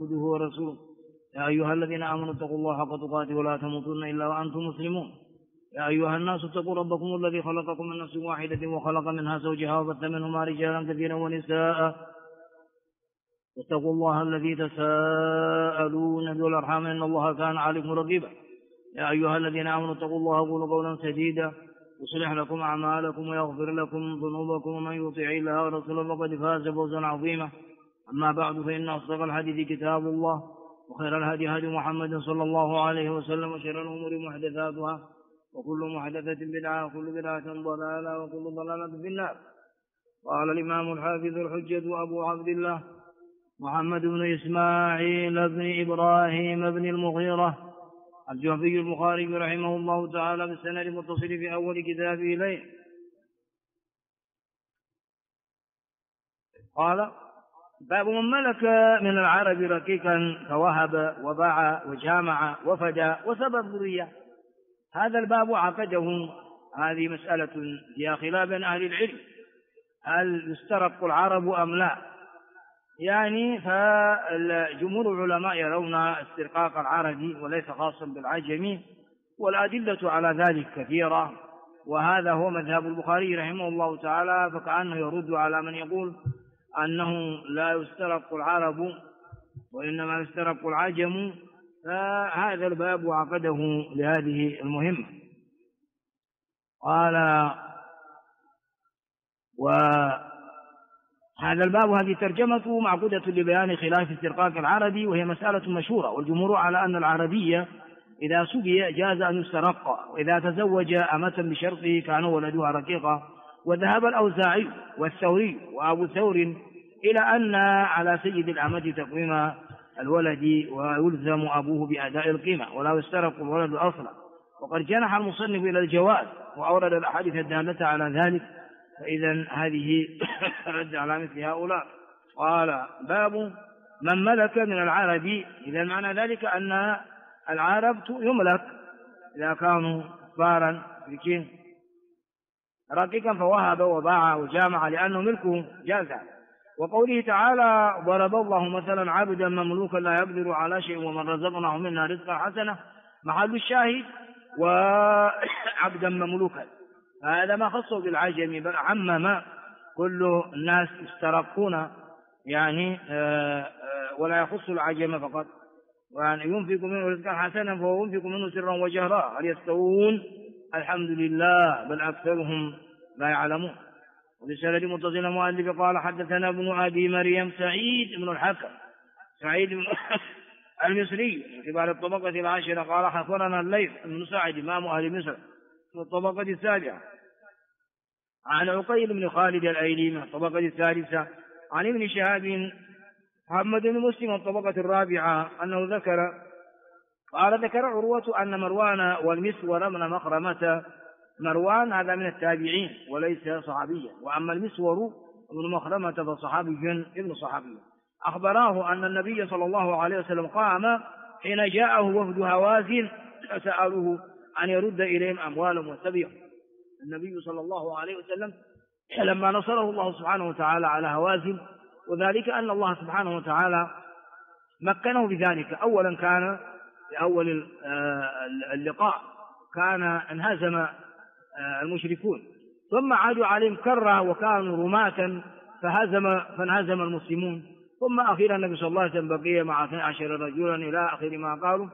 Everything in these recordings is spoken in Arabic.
عبده ورسوله. يا أيها الذين آمنوا اتقوا الله حق تقاته ولا تموتن إلا وأنتم مسلمون. يا أيها الناس اتقوا ربكم الذي خلقكم من نفس واحدة وخلق منها زوجها وبث منهما رجالا كثيرا ونساء. واتقوا الله الذي تساءلون به والأرحام إن الله كان عليكم رقيبا. يا أيها الذين آمنوا اتقوا الله وقولوا قولا سديدا يصلح لكم أعمالكم ويغفر لكم ذنوبكم ومن يطع الله ورسوله فقد فاز فوزا عظيما. أما بعد فإن أصدق الحديث كتاب الله وخير الهدي هدي محمد صلى الله عليه وسلم وشر الأمور محدثاتها وكل محدثة بدعة وكل بدعة ضلالة وكل ضلالة في النار. قال الإمام الحافظ الحجة أبو عبد الله محمد بن إسماعيل بن إبراهيم بن المغيرة الجعفي البخاري رحمه الله تعالى بالسند المتصل في أول كتابه إليه قال: باب من ملك من العرب رقيقا فوهب وباع وجامع وفدى وسبب ذرية. هذا الباب عقده هذه مسألة فيها خلاف بين أهل العلم، هل يسترق العرب أم لا؟ يعني فالجمهور العلماء يرون استرقاق العربي وليس خاصا بالعجمي، والأدلة على ذلك كثيرة، وهذا هو مذهب البخاري رحمه الله تعالى، فكأنه يرد على من يقول أنه لا يسترق العرب وإنما يسترق العجم. فهذا الباب عقده لهذه المهمة. قال: وهذا الباب هذه ترجمته معقودة لبيان خلاف استرقاق العربي، وهي مسألة مشهورة، والجمهور على أن العربية إذا سقي جاز أن يسترق، وإذا تزوج أمة بشرطه كان ولدها رقيقة. وذهب الأوزاعي والثوري وأبو ثور إلى أن على سيد الأمة تقويم الولد ويلزم أبوه بأداء القيمة ولا يسترق الولد أصلا. وقد جنح المصنف إلى الجواز وأورد الأحاديث الدالة على ذلك، فإذا هذه رد على مثل هؤلاء. قال: باب من ملك من العرب. إذا معنى ذلك أن العرب يملك إذا كانوا كفارا مشركين رقيقا فوهب وباع وجامع لأنه ملكه جازا. وقوله تعالى: ضرب الله مثلا عبدا مملوكا لا يقدر على شيء ومن رزقناه منا رزقا حسنا، محل الشاهد وعبدا مملوكا، هذا ما خصه بالعجم بل عمم كل الناس يسترقون، يعني ولا يخص العجم فقط. وأن ينفق منه رزقا حسنا فهو ينفق منه سرا وجهرا هل يستوون؟ الحمد لله بل أكثرهم لا يعلمون. وبسند متصل مؤلف قال: حدثنا ابن أبي مريم سعيد بن الحكم سعيد بن المصري من كبار الطبقة العاشرة قال: حفرنا الليث بن سعد إمام أهل مصر من الطبقة السابعة عن عقيل بن خالد الأيلي من الطبقة الثالثة عن ابن شهاب محمد بن مسلم من الطبقة الرابعة أنه ذكر عروة أن مروان والمسور من مخرمة. مروان هذا من التابعين وليس صحابيا، وأما المسور ابن مخرمة فصحابي ابن صحابي. أخبراه أن النبي صلى الله عليه وسلم قام حين جاءه وفد هوازن فسألوه أن يرد إليهم أموالهم وسبيهم. النبي صلى الله عليه وسلم لما نصره الله سبحانه وتعالى على هوازن، وذلك أن الله سبحانه وتعالى مكنه بذلك. أولا كان في أول اللقاء كان انهزم المشركون، ثم عادوا عليهم كرة وكانوا رماة فانهزم المسلمون، ثم أخيرا النبي صلى الله عليه وسلم بقي مع 12 رجلا إلى آخر ما قالوا،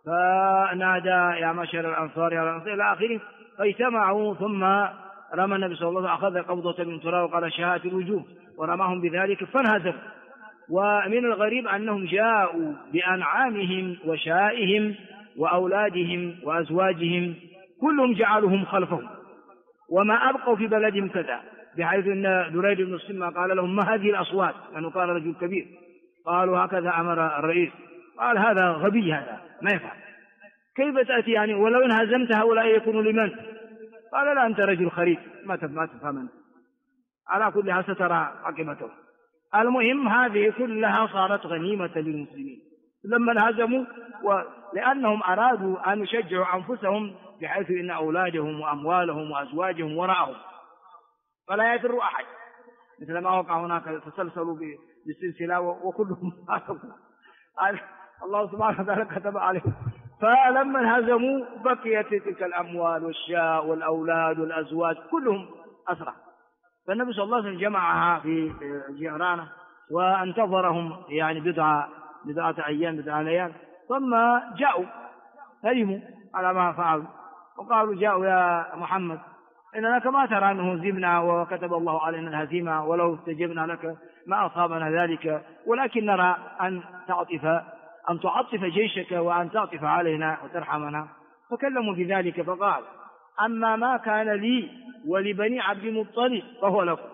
فنادى: يا معشر الأنصار يا الأنصار إلى آخره، فاجتمعوا. ثم رمى النبي صلى الله عليه وسلم أخذ قبضة من تراب وقال: شهات الوجوه، ورماهم بذلك فانهزموا. ومن الغريب أنهم جاءوا بأنعامهم وشائهم وأولادهم وأزواجهم كلهم جعلهم خلفهم وما أبقوا في بلدهم كذا، بحيث أن دريد بن الصمة قال لهم: ما هذه الأصوات؟ لأنه كان رجل كبير. قالوا: هكذا أمر الرئيس. قال: هذا غبي، هذا ما يفعل، كيف تأتي يعني ولو إن هزمت هؤلاء يكونوا لمن؟ قال: لا، أنت رجل خريف ما تفهم أنت. على كل حال سترى عاقبته. المهم هذه كلها صارت غنيمة للمسلمين لما انهزموا، لأنهم أرادوا أن يشجعوا أنفسهم بحيث إن أولادهم وأموالهم وأزواجهم وراءهم فلا يضر أحد، مثل ما وقع هناك تسلسلوا بالسلسلة وكلهم الله سبحانه وتعالى كتب عليهم. فلما انهزموا بقيت تلك الأموال والشاء والأولاد والأزواج كلهم أسرى. فالنبي صلى الله عليه وسلم جمعها في جعرانة وانتظرهم يعني بضعة أيام بضعة ليال، ثم جاءوا ندموا على ما فعلوا وقالوا جاءوا يا محمد إننا كما ترى أنه هزمنا وكتب الله علينا الهزيمة، ولو استجبنا لك ما أصابنا ذلك، ولكن نرى أن تعطف جيشك وأن تعطف علينا وترحمنا. فكلموا في ذلك فقال أما ما كان لي ولبني عبد المطلب فهو لكم،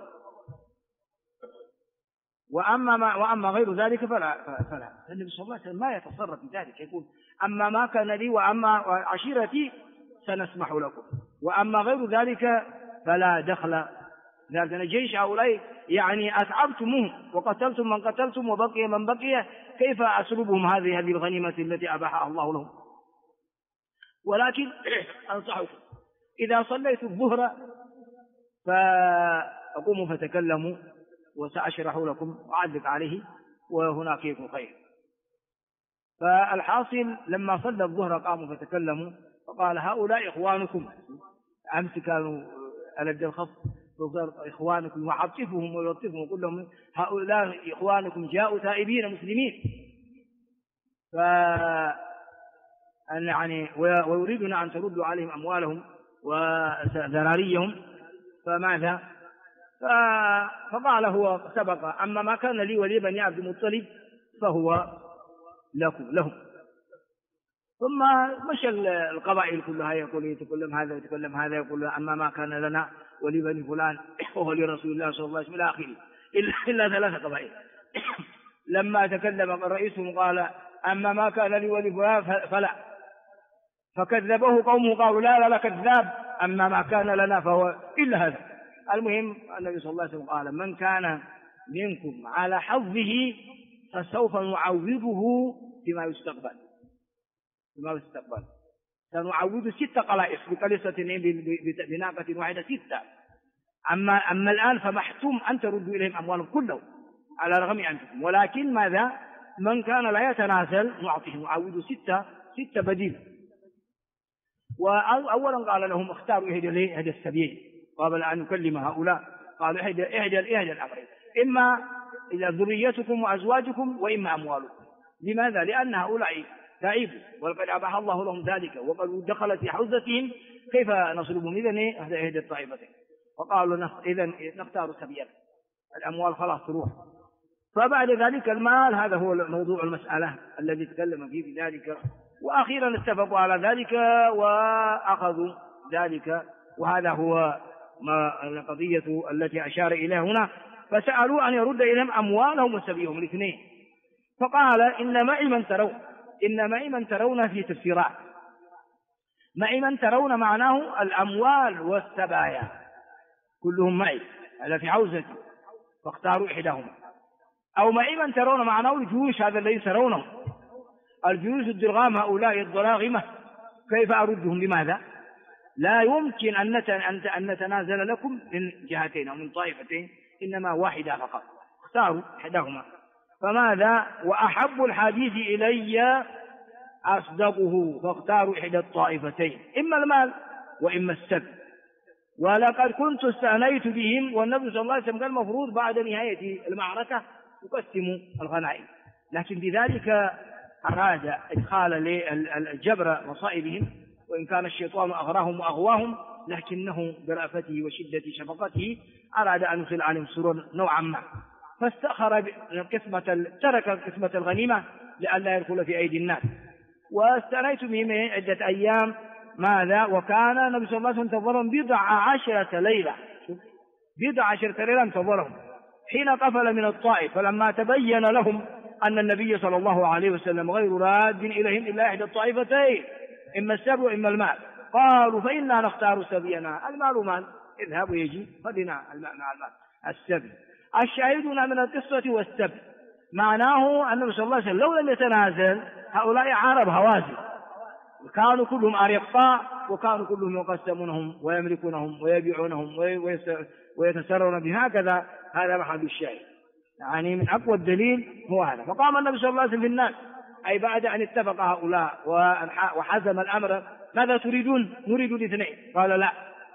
وأما غير ذلك فلا. النبي صلى الله عليه وسلم ما يتصرف في ذلك، يقول أما ما كان لي وأما عشيرتي سنسمح لكم، وأما غير ذلك فلا دخل. لأن جيش هؤلاء يعني أتعبتموهم وقتلتم من قتلتم وبقي من بقي، كيف أسلبهم هذه الغنيمة التي أباحها الله لهم؟ ولكن أنصحكم إذا صليت الظهر فقوموا فتكلموا وسأشرح لكم وأعلق عليه وهناك يكون خير. فالحاصل لما صلى الظهر قاموا فتكلموا فقال هؤلاء إخوانكم، أمس كانوا ألد الخط إخوانكم وعطفهم ويلطفهم ويقول لهم هؤلاء إخوانكم جاءوا تائبين مسلمين يعني ويريدنا أن تردوا عليهم أموالهم وذراريهم. فماذا؟ فقال هو سبق أما ما كان لي ولي بني عبد المطلب فهو لهم. ثم مشى القبائل كلها يتكلم هذا ويتكلم هذا، يقول أما ما كان لنا ولبني فلان وهو لرسول الله صلى الله عليه وسلم إلى آخره، إلا 3 قبائل. لما تكلم رئيسهم قال أما ما كان لي ولي فلان فلا، فكذبه قومه قالوا لا كذاب، أما ما كان لنا فهو إلا هذا. المهم النبي صلى الله عليه وسلم قال من كان منكم على حظه فسوف نعوضه فيما يستقبل. سنعوض 6 قلائص بقليصة بناقة واحدة 6. أما الآن فمحتوم أن تردوا إليهم أموالهم كلهم على رغم أنفسهم، ولكن ماذا؟ من كان لا يتنازل نعوض 6 بديل. وأولا قال لهم اختاروا إحدى السبيل قبل أن نكلم هؤلاء، قالوا إحدى الأمرين، إما إلى ذريتكم وأزواجكم وإما أموالكم. لماذا؟ لأن هؤلاء تائبوا وقد أباح الله لهم ذلك وقد دخل في حوزتهم، كيف نصلبهم؟ إذن إحدى الطائفتين. فقالوا إذن نختار سبيلا، الأموال خلاص تروح. فبعد ذلك المال، هذا هو موضوع المسألة الذي تكلم فيه في ذلك، وأخيرا اتفقوا على ذلك وأخذوا ذلك. وهذا هو ما القضية التي أشار إليها هنا. فسألوا أن يرد إليهم أموالهم وسبيهم الاثنين. فقال إن معي من ترون في تفسيرات. معي من ترون معناه الأموال والسبايا كلهم معي، هذا في حوزتي فاختاروا إحداهما. أو معي من ترون معناه الجيوش، هذا الذي ترونه الجيوش الدرغام هؤلاء الضراغمة، كيف أردهم؟ لماذا؟ لا يمكن أن نتنازل لكم من جهتين أو من طائفتين، إنما واحدة فقط، اختاروا إحداهما. فماذا؟ وأحب الحديث إلي أصدقه، فاختاروا إحدى الطائفتين، إما المال وإما السبي. ولقد كنت استأنيت بهم، والنبي صلى الله عليه وسلم قال المفروض بعد نهاية المعركة يقسموا الغنائم، لكن بذلك أراد إدخال الجبر مصائبهم، وإن كان الشيطان أغراهم وأغواهم، لكنه برأفته وشدة شفقته أراد أن يصل عليهم سرور نوعا ما، فاستأخر ترك قسمة الغنيمة لئلا يدخل في أيدي الناس. واستأنيت بهم عدة أيام. ماذا؟ وكان النبي صلى الله عليه وسلم انتظرهم 10 ليلة، 10 ليلة انتظرهم حين قفل من الطائف. فلما تبين لهم أن النبي صلى الله عليه وسلم غير راد إليهم إلا إحدى الطائفتين، إما السبي وإما المال، قالوا فإنا نختار سبينا، المال مال اذهب ويجي، خذنا المال مع المال. السبي الشاهدون من القصة والسبي معناه النبي صلى الله عليه وسلم لو لم يتنازل هؤلاء عرب هوازن، كانوا كلهم أرقاء، وكانوا كلهم يقسمونهم ويملكونهم ويبيعونهم ويتسرون بهكذا. هذا محل الشاهد، يعني من أقوى الدليل هو هذا. فقام النبي صلى الله عليه وسلم في الناس أي بعد أن اتفق هؤلاء وحزم الأمر ماذا تريدون؟ نريد الاثنين. قال لا،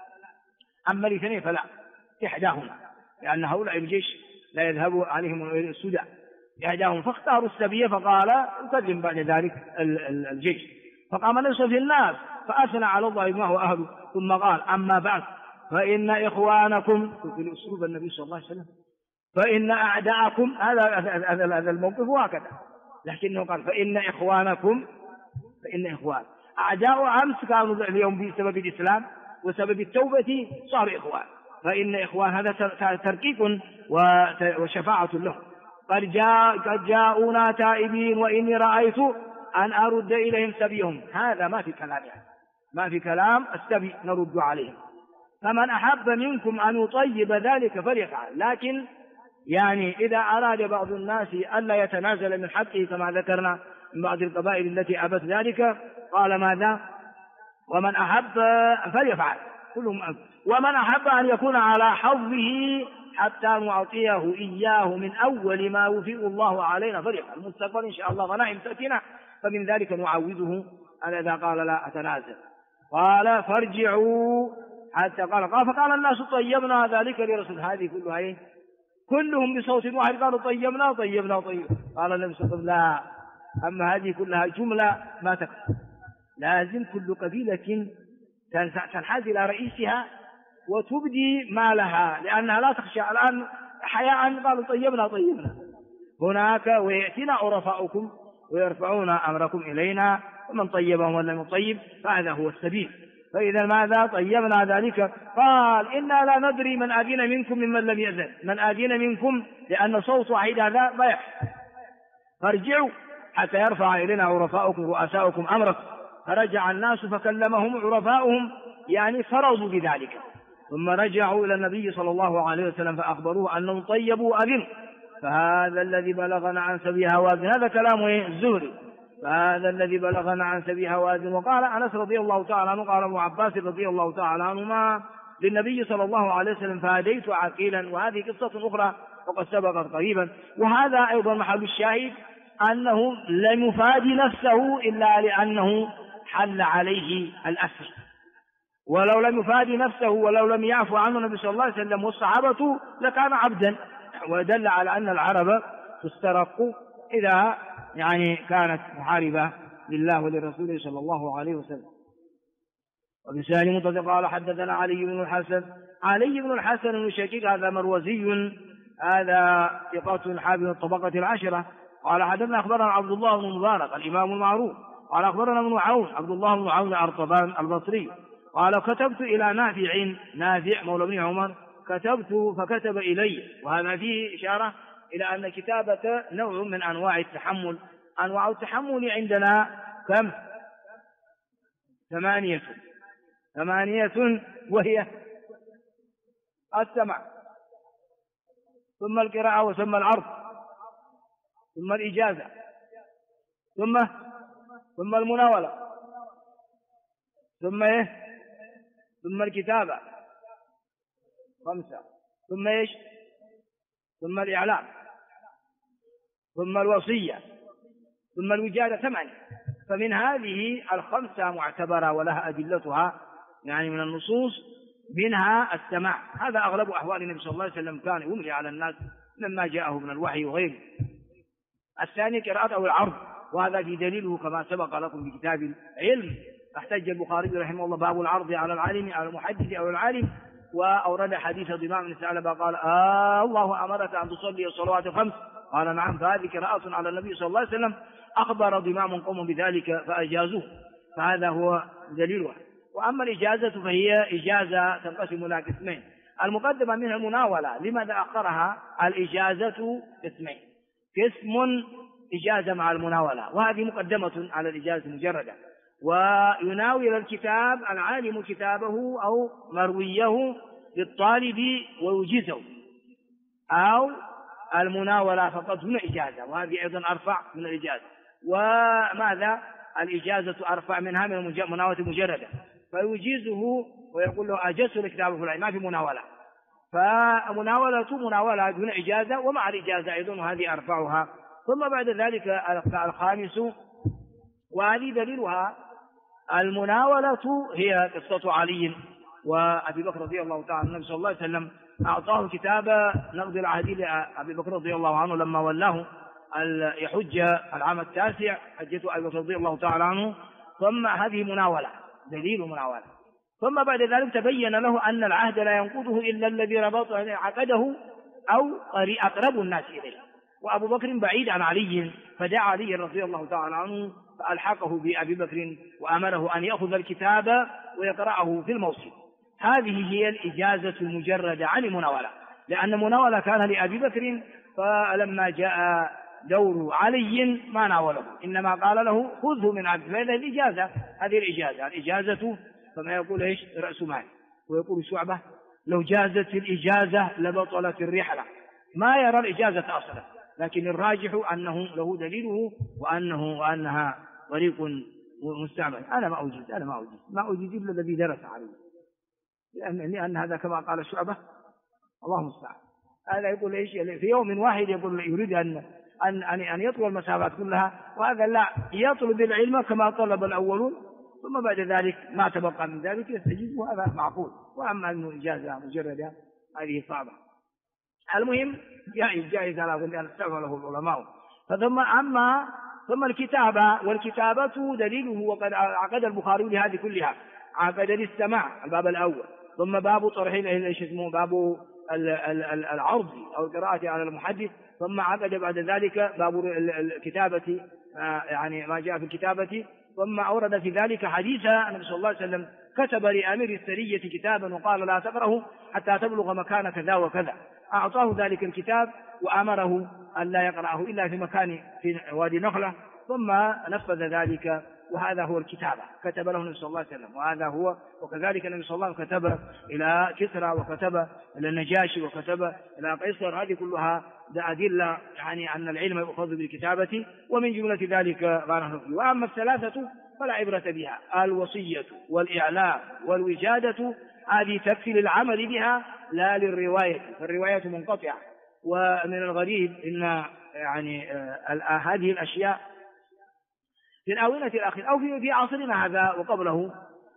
أما الاثنين فلا، إحداهما، لأن هؤلاء الجيش لا يذهب عليهم السدى، إحداهم. فاختاروا السبية، فقال يقدم بعد ذلك الجيش. فقام نصف الناس فأثنى على الله ما هو أهله، ثم قال أما بعد فإن إخوانكم، في أسلوب النبي صلى الله عليه وسلم، فإن أعداءكم، هذا الموقف هكذا، لكنه قال فإن إخوانكم، فإن إخوان أعداء أمس كانوا اليوم بسبب الإسلام وسبب التوبة صاروا إخوان، فإن إخوان هذا تركيك وشفاعة لهم. قد جاءونا تائبين وإني رأيت أن أرد إليهم سبيهم. هذا ما في كلام، يعني ما في كلام، السبي نرد عليهم. فمن أحب منكم أن يطيب ذلك فليفعل. لكن يعني إذا أراد بعض الناس ألا يتنازل من حقه كما ذكرنا من بعض القبائل التي أبت ذلك، قال ماذا؟ ومن أحب فليفعل كلهم، ومن أحب أن يكون على حظه حتى نعطيه إياه من أول ما يوفق الله علينا فليفعل. المستقبل إن شاء الله غنائم تأتينا، فمن ذلك نعوذه أن إذا قال لا أتنازل. قال فارجعوا حتى قال فقال الناس طيبنا ذلك لرسول. هذه كلها إيه؟ كلهم بصوت واحد قالوا طيبنا. قال النبي صلى الله عليه وسلم لا، أما هذه كلها جملة ما تكفي، لازم كل قبيلة تنحاز إلى رئيسها وتبدي ما لها، لأنها لا تخشى الآن حياء قالوا طيبنا هناك، ويأتينا عرفاؤكم ويرفعون أمركم إلينا، ومن طيبهم ولم يطيب فهذا هو السبيل. فإذا ماذا؟ طيبنا ذلك. قال إنا لا ندري من آذينا منكم ممن لم يأذن، من آذينا منكم، لأن صوت واحد هذا ضيع. فارجعوا حتى يرفع إلينا عرفاؤكم رؤساؤكم أمركم. فرجع الناس فكلمهم عرفاؤهم، يعني فرضوا بذلك، ثم رجعوا إلى النبي صلى الله عليه وسلم فأخبروه أنهم طيبوا أذن. فهذا الذي بلغنا عن سبي هوازن، هذا كلام الزهري، فهذا الذي بلغنا عن سبي هوازن. وقال أنس رضي الله تعالى عنه قال ابن عباس رضي الله تعالى عنهما للنبي صلى الله عليه وسلم فهديت عقيلا. وهذه قصة أخرى وقد سبقت قريبا. وهذا أيضا محل الشاهد أنه لم يفادي نفسه إلا لأنه حل عليه الأسر، ولو لم يفادي نفسه ولو لم يعفو عنه النبي صلى الله عليه وسلم والصحابة لكان عبدا. ودل على أن العرب تسترق إذا يعني كانت محاربة لله ولرسوله صلى الله عليه وسلم. وبسان متصل قال حدثنا علي بن الحسن بن شقيق، هذا مروزي، هذا ثقة حافظ الطبقة العشرة. قال حدثنا أخبرنا عبد الله بن مبارك الإمام المعروف قال أخبرنا ابن عون عبد الله بن عون أرطبان البصري قال كتبت إلى نافع مولى بن عمر، كتبت فكتب إلي. وهذا فيه إشارة إلى أن كتابة نوع من أنواع التحمل. أنواع التحمل عندنا كم؟ 8، وهي السمع، ثم القراءة، وثم العرض، ثم الإجازة، ثم المناولة، ثم الكتابة 5، ثم الإعلام، ثم الوصية، ثم الوجادة 8. فمن هذه 5 معتبرة ولها أدلتها، يعني من النصوص، منها السماع. هذا أغلب أحوال النبي صلى الله عليه وسلم كان يملي على الناس مما جاءه من الوحي وغيره. الثاني قراءة أو العرض، وهذا في دليله كما سبق لكم في كتاب العلم. احتج البخاري رحمه الله باب العرض على العالم على المحدث أو العالم، وأورد حديث ضمام بن ثعلبة قال الله أمرك أن تصلي الصلوات 5، قال نعم، فهذه قراءة على النبي صلى الله عليه وسلم. أخبر ضمام قوم بذلك فأجازوه، فهذا هو دليلها. وأما الإجازة فهي إجازة تنقسم إلى قسمين. المقدمة منها المناولة. لماذا أخرها؟ الإجازة قسمين، قسم إجازة مع المناولة، وهذه مقدمة على الإجازة مجردة. ويناول الكتاب العالم كتابه أو مرويه للطالب ويجيزه، أو المناولة فقط دون إجازة، وهذه أيضا أرفع من الإجازة. وماذا؟ الإجازة أرفع منها من المناولة مجردة، فيجيزه ويقول له أجزت الكتاب فلان، ما في مناولة. فمناولة مناولة دون إجازة، ومع الإجازة أيضا هذه أرفعها ثم بعد ذلك الخامس، وهذه دليلها المناولة، هي قصة علي وأبي بكر رضي الله تعالى عنه. النبي صلى الله عليه وسلم أعطاه كتاب نقض العهد لأبي بكر رضي الله عنه لما ولاه يحج العام 9 حجته أبي بكر رضي الله تعالى عنه. ثم هذه مناولة، دليل مناولة. ثم بعد ذلك تبين له أن العهد لا ينقضه إلا الذي عقده أو أقرب الناس إليه، وأبو بكر بعيد عن علي، فدعا علي رضي الله تعالى عنه فألحقه بأبي بكر وأمره أن يأخذ الكتاب ويقرأه في الموسم. هذه هي الإجازة المجردة عن المناولة، لأن المناولة كان لأبي بكر، فلما جاء دور علي ما ناوله، إنما قال له خذه من عبد. فهذه الإجازة، هذه الإجازة فما يقول إيش؟ رأس مال. ويقول شعبة لو جازت الإجازة لبطلت الرحلة، ما يرى الإجازة أصلا، لكن الراجح أنه له دليله وأنها طريق مستعمل. أنا ما أجيز إلا الذي درس عليه، لأن هذا كما قال شعبة الله المستعان. هذا يقول إيش؟ في يوم واحد يقول يريد أن يطلب المسافات كلها، وهذا لا يطلب العلم كما طلب الأولون، ثم بعد ذلك ما تبقى من ذلك يستجيب، وهذا معقول. وأما الإجازة مجردة هذه صعبة. المهم جائز على أن استعمله العلماء. ثم الكتابة، والكتابة دليله وقد عقد البخاري لهذه كلها. عقد للسماع الباب الأول، ثم باب طرح باب العرض أو القراءة على المحدث، ثم عقد بعد ذلك باب الكتابة، يعني ما جاء في الكتابة. ثم أورد في ذلك حديث النبي صلى الله عليه وسلم كتب لأمير السرية كتابا وقال لا تقرأه حتى تبلغ مكان كذا وكذا، أعطاه ذلك الكتاب وأمره أن لا يقرأه إلا في مكان في وادي نخلة، ثم نفذ ذلك. وهذا هو الكتابة، كتب له النبي صلى الله عليه وسلم، وهذا هو. وكذلك النبي صلى الله عليه وسلم كتب إلى كسرى، وكتب إلى النجاشي، وكتب إلى قيصر. هذه كلها أدلة يعني أن العلم يؤخذ بالكتابة، ومن جملة ذلك غانه فيه. وأما الثلاثة فلا عبرة بها، الوصية والإعلام والوجادة، هذه تكفي للعمل بها لا للرواية، فالرواية منقطعة. ومن الغريب إن يعني هذه الأشياء في الآونة الأخيرة أو في عصرنا هذا وقبله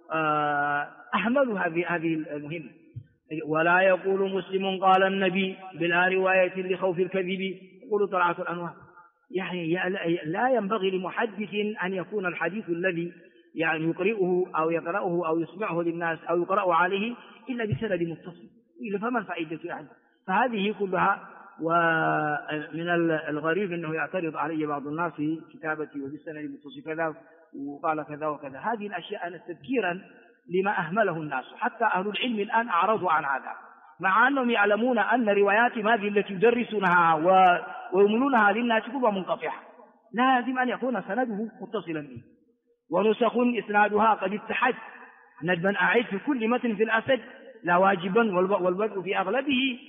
أحمل هذه المهمة. ولا يقول مسلم قال النبي بلا رواية لخوف الكذب، يقول طلعت الأنوار. يعني لا ينبغي لمحدث أن يكون الحديث الذي يعني يقرئه أو يقرأه أو يسمعه للناس أو يقرأ عليه إلا بسند متصل، إلا فما الفائدة يعني؟ فهذه كلها. ومن الغريب أنه يعترض علي بعض الناس في كتابتي وبالسند المتصل كذا وقال كذا وكذا. هذه الأشياء أنا تذكيرا لما أهمله الناس، حتى أهل العلم الآن أعرضوا عن هذا، مع أنهم يعلمون أن روايات هذه التي يدرسونها ويملونها للناس كلها منقطعة، لازم أن يكون سنده متصلا به، ونسخ إسنادها قد اتحد، ندبا أعيد في كل متن في الأسد لا واجبا، والبدء في أغلبه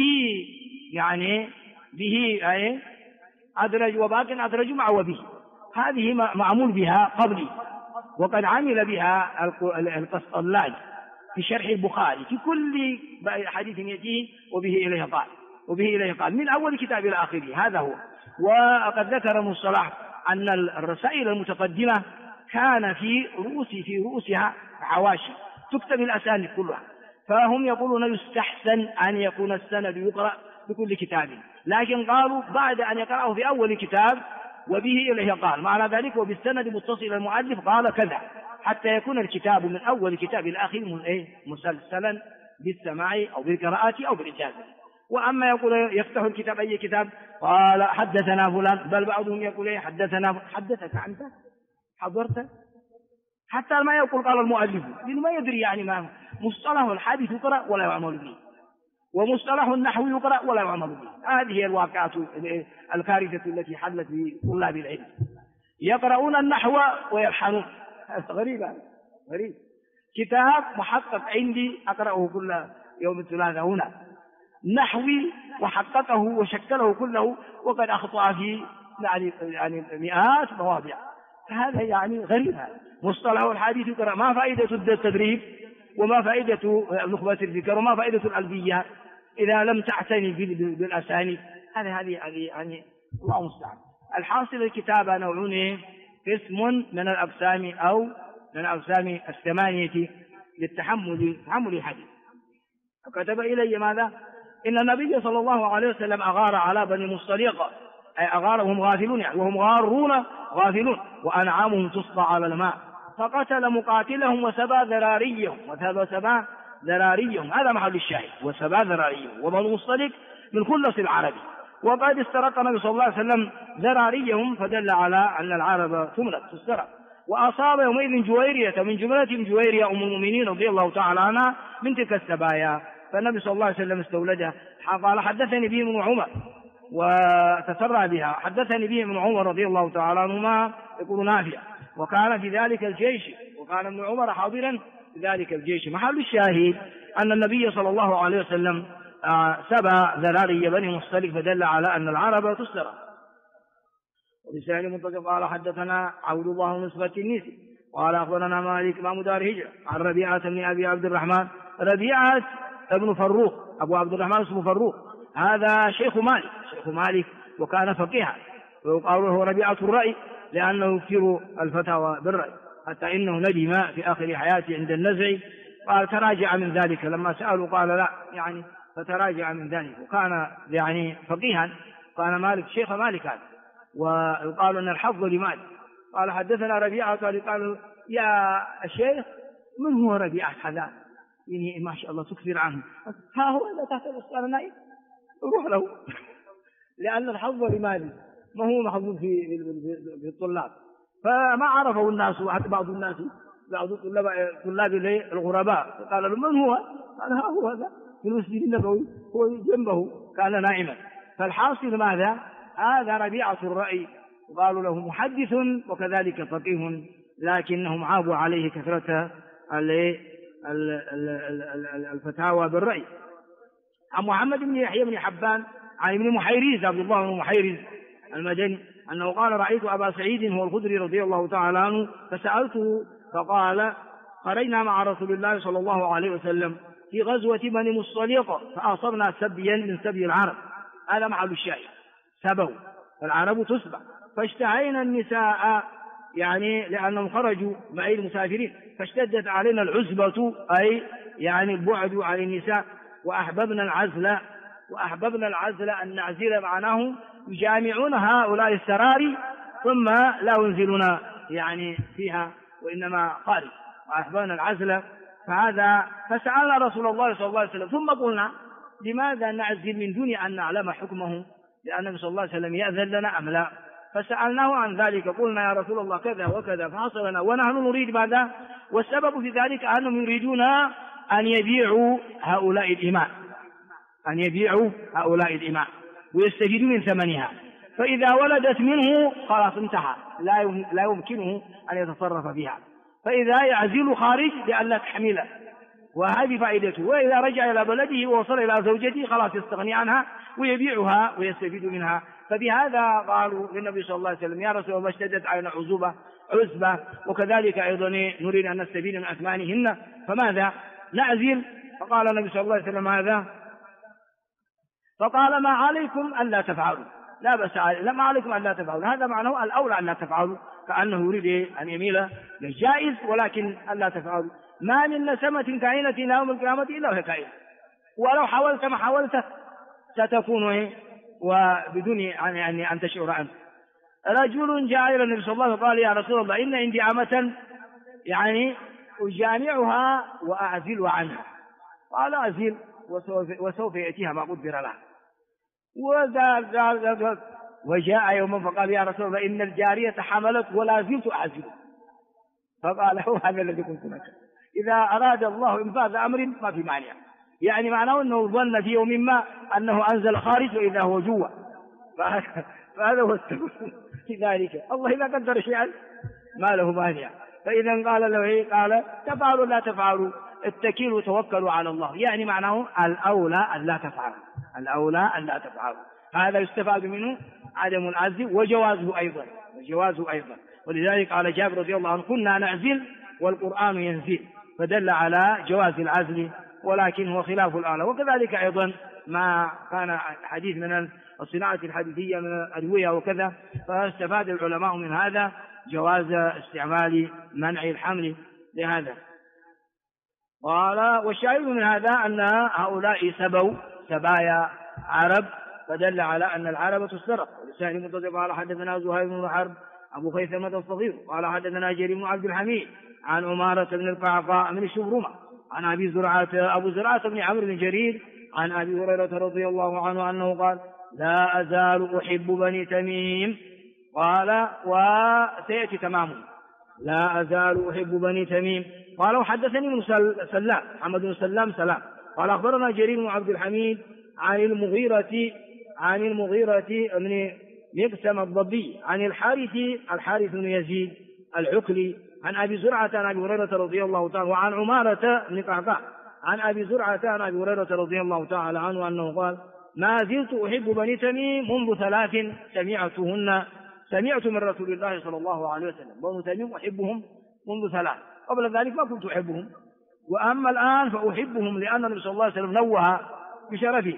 به أدرج وباق أدرج مع وبه. هذه معمول بها قبلي، وقد عمل بها القسطلاني في شرح البخاري في كل حديث يأتيه وبه إليه قال من أول كتاب إلى آخره. هذا هو. وقد ذكر ابن الصلاح أن الرسائل المتقدمة كان في رؤوسها حواشي تكتب الأسانيد كلها، فهم يقولون يستحسن أن يكون السند يقرأ بكل كتاب، لكن قالوا بعد أن يقرأه في أول كتاب وبه إليه قال، معنى ذلك وبالسند متصل المؤلف قال كذا، حتى يكون الكتاب من أول كتاب إلى آخره مسلسلا بالسماع أو بالقراءة أو بالإجازة. وأما يقول يفتح الكتاب أي كتاب قال حدثنا فلان، بل بعضهم يقول حدثك أنت حضرت، حتى ما يقول قال المؤلف، لأنه ما يدري يعني ما مصطلح الحديث يقرأ ولا يعمل به، ومصطلح النحو يقرأ ولا يعمل به. هذه هي الواقعة الكارثة التي حلت بطلاب العلم، يقرؤون النحو ويلحنون. غريب كتاب محقق عندي أقرأه كل يوم الثلاثاء هنا، نحوي وحققه وشكله كله، وقد أخطأ في يعني مئات مواضع. هذا يعني غريب. مصطلح الحديث يقرأ، ما فائدة التدريب وما فائدة نخبة الذكر وما فائدة الألفية إذا لم تعتني بالأسانيد؟ هذه يعني الله المستعان. الحاصل الكتابة نوعين: قسم من الأقسام أو من الأقسام الثمانية للتحمل الحديث. فكتب إلي ماذا؟ إن النبي صلى الله عليه وسلم أغار على بني مصطلق، أي أغارهم غافلون، يعني وهم غافلون وأنعامهم تصفى على الماء، فقتل مقاتلهم وسبى ذراريهم. هذا محل الشاهد، وسبى ذراريهم. وبنو مصطلق من خلص العرب، وقد استرق النبي صلى الله عليه وسلم ذراريهم، فدل على أن العرب تسترق. وأصاب يومئذ جويرية من جملتهم جويرية أم المؤمنين رضي الله تعالى عنها من تلك السبايا، فالنبي صلى الله عليه وسلم استولدها. قال: حدثني به ابن عمر، وتسرع بها. حدثني به ابن عمر رضي الله تعالى عنهما يقول نافع: وكان في ذلك الجيش، وكان ابن عمر حاضرا في ذلك الجيش. محل الشاهد أن النبي صلى الله عليه وسلم سبى ذراري بني مصطلق، فدل على أن العرب تسترق. ولسان منتظر قال: حدثنا عبد الله بن نصبة التنيسي قال: أخبرنا مالك إمام دار هجرة عن ربيعة بن أبي عبد الرحمن. ربيعة ابن فروخ، أبو عبد الرحمن اسمه فروخ، هذا شيخ مالك وكان فقيها، ويقال له ربيعة الرأي لأنه يكثر الفتاوى بالرأي، حتى إنه ندم في آخر حياته عند النزع، قال تراجع من ذلك. لما سألوا قال لا، يعني فتراجع من ذلك، وكان يعني فقيها، كان مالك شيخ مالك هذا. ويقال أن الحظ لمالك. قال: حدثنا ربيعة. قال: يا الشيخ، من هو ربيعة هذا؟ يعني ما شاء الله تكثر عنه. ها هو إذا تحت الأسئلة نائم، روح له. لأن الحظ لمالك، ما هو محظوظ في الطلاب. فما عرفه الناس، حتى بعض طلاب الغرباء، قال له: من هو؟ قال: ها هو هذا في المسجد النبوي، هو جنبه، كان نائما. فالحاصل ماذا؟ هذا ربيعة الرأي، وقالوا له محدث وكذلك فقيه، لكنهم عابوا عليه كثرة الفتاوى بالرأي. عن محمد بن يحيى بن حبان عن ابن محيريز، عبد الله بن محيريز المدني، أنه قال: رأيت أبا سعيد هو الخدري رضي الله تعالى عنه، فسألته فقال: خرجنا مع رسول الله صلى الله عليه وسلم في غزوة بني مصطلق، فأصبنا سبيا من سبي العرب. هذا محل الشاهد، سبوا، فالعرب تسبى. فاشتهينا النساء، يعني لأنهم خرجوا معي المسافرين، فاشتدت علينا العزبة، أي يعني البعد عن النساء. وأحببنا العزل أن نعزل، معناه يجامعون هؤلاء السراري ثم لا ينزلون يعني فيها، وإنما خارج. وأحببنا العزل، فسألنا رسول الله صلى الله عليه وسلم، ثم قلنا: لماذا نعزل من دون أن نعلم حكمه؟ لأن النبي صلى الله عليه وسلم يأذن لنا أم لا؟ فسألناه عن ذلك، قلنا: يا رسول الله كذا وكذا، فحصل لنا، ونحن نريد ماذا؟ والسبب في ذلك أنهم يريدون أن يبيعوا هؤلاء الإماء ويستفيدوا من ثمنها، فإذا ولدت منه خلاص انتهى، لا يمكنه أن يتصرف فيها، فإذا يعزل خارج لئلا تحمله، وهذه فائدته. وإذا رجع إلى بلده ووصل إلى زوجته خلاص يستغني عنها ويبيعها ويستفيد منها. فبهذا قالوا للنبي صلى الله عليه وسلم: يا رسول الله اشتدت علينا عزبة، وكذلك أيضا نريد أن نستفيد من أثمانهن، فماذا نعزل؟ فقال النبي صلى الله عليه وسلم: هذا، فقال: ما عليكم ألا تفعلوا، لا بأس، ما عليكم ألا تفعلوا. هذا معناه الأولى ألا تفعلوا، كأنه يريد أن يميل للجائز، ولكن ألا تفعلوا. ما من نسمة كائنة إلى يوم القيامة إلا وهي كائنة، ولو حاولت ما حاولت ستكون وبدون يعني أن تشعر عنه. رجل جاء إلى النبي صلى الله عليه وسلم قال: يا رسول الله، إن عندي أمة يعني أجامعها وأعزل عنها. قال: أعزل، وسوف يأتيها ما قدر لها. وجاء يوما فقال: يا رسول الله، إن الجارية حملت ولا زلت أعزل. فقال: هو هذا الذي قلت لك، إذا أراد الله إنفاذ أمر ما في مانع، يعني معناه أنه ظن في يوم ما أنه أنزل خارج وإذا هو جوا، فهذا هو السبب في ذلك. الله إذا قدر شيئا ما له مانع. فإذا قال له قال: تفعلوا لا تفعلوا، اتكلوا وتوكلوا على الله، يعني معناه الأولى أن لا تفعلوا. هذا يستفاد منه عدم العزل وجوازه أيضا. ولذلك قال جابر رضي الله عنه: كنا نعزل والقرآن ينزل، فدل على جواز العزل، ولكن هو خلاف الأولى. وكذلك أيضا ما كان حديث من والصناعة الحديثية من الأدوية وكذا. فاستفاد العلماء من هذا جواز استعمال منع الحمل لهذا. قال والشاهد من هذا أن هؤلاء سبوا سبايا عرب، فدل على أن العرب تسترق. ولسان متصل قال حدثنا زهير بن حرب أبو خيثمة الصغير قال حدثنا جرير بن عبد الحميد عن عمارة بن القعقاع من الشبرمة عن أبي زرعة بن عمرو بن جرير عن أبي هريرة رضي الله عنه أنه قال لا أزال أحب بني تميم. قال وسيأتي تمامه لا أزال أحب بني تميم. قال وحدثني من سلام محمد بن سلام قال أخبرنا جرير بن عبد الحميد عن المغيرة بن مقسم الضبي عن الحارث بن يزيد العقلي عن أبي زرعة عن أبي هريرة رضي الله تعالى وعن عمارة بن قعقاع عن أبي زرعة عن أبي هريرة رضي الله تعالى عنه أنه قال ما زلت أحب بني تميم منذ 3 سمعت من رسول الله صلى الله عليه وسلم. بني تميم أحبهم منذ 3، قبل ذلك ما كنت أحبهم، وأما الآن فأحبهم لأن النبي صلى الله عليه وسلم نوه بشرفه.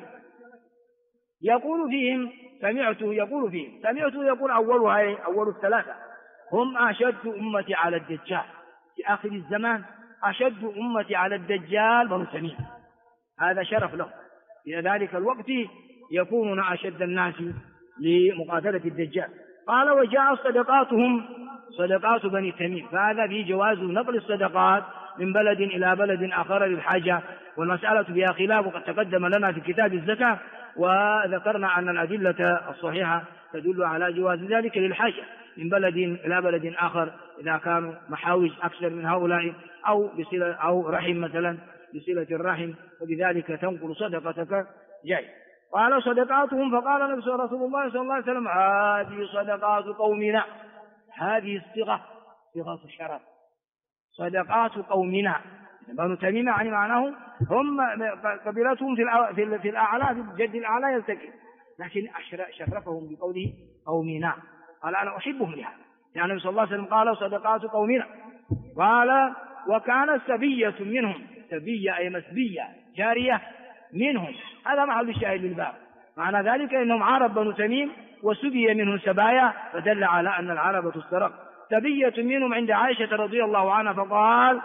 يقول أولها أول 3 هم أشد أمتي على الدجال في آخر الزمان، أشد أمتي على الدجال بنو تميم، هذا شرف لهم في ذلك الوقت يكونون أشد الناس لمقاتلة الدجال. قال وجاء صدقات بني تميم، فهذا في جواز نقل الصدقات من بلد إلى بلد آخر للحاجة، والمسألة فيها خلاف وقد تقدم لنا في كتاب الزكاة، وذكرنا أن الأدلة الصحيحة تدل على جواز ذلك للحاجة من بلد إلى بلد آخر إذا كانوا محاوج أكثر من هؤلاء أو رحم مثلا بصلة الرحم، وبذلك تنقل صدقتك جاي. قال صدقاتهم، فقال نبي رسول الله صلى الله عليه وسلم هذه صدقات قومنا، هذه الصيغة صيغة الشرف، صدقات قومنا. بنو تميم يعني معناه هم قبيلتهم في الأعلى، في الجد الأعلى يلتقي، لكن شرفهم بقوله قومنا. قال أنا أحبهم لهذا، يعني النبي صلى الله عليه وسلم قال صدقات قومنا. قال وكانت سبية منهم، سبية أي مسبية جارية منهم، هذا محل الشاهد للباب. معنى ذلك أنهم عرب بنو تميم وسبي منهم سبايا، فدل على أن العرب تسترق. سبية منهم عند عائشة رضي الله عنها فقال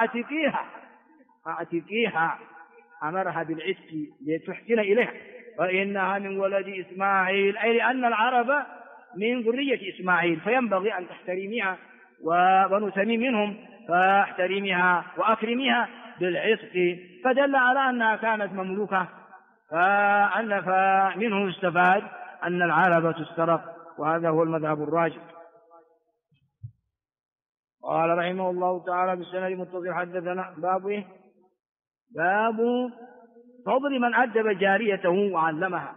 أعتقيها، أمرها بالعتق لتحسن إليها، فإنها من ولد إسماعيل، أي لأن العرب من ذرية إسماعيل فينبغي أن تحترميها، وبنو تميم منهم فاحترميها وأكرميها بالعتق، فدل على أنها كانت مملوكة، فمنه استفاد أن العرب تسترق، وهذا هو المذهب الراجح. قال رحمه الله تعالى بالسند المتصل حدثنا باب فضل من أدب جاريته وعلمها،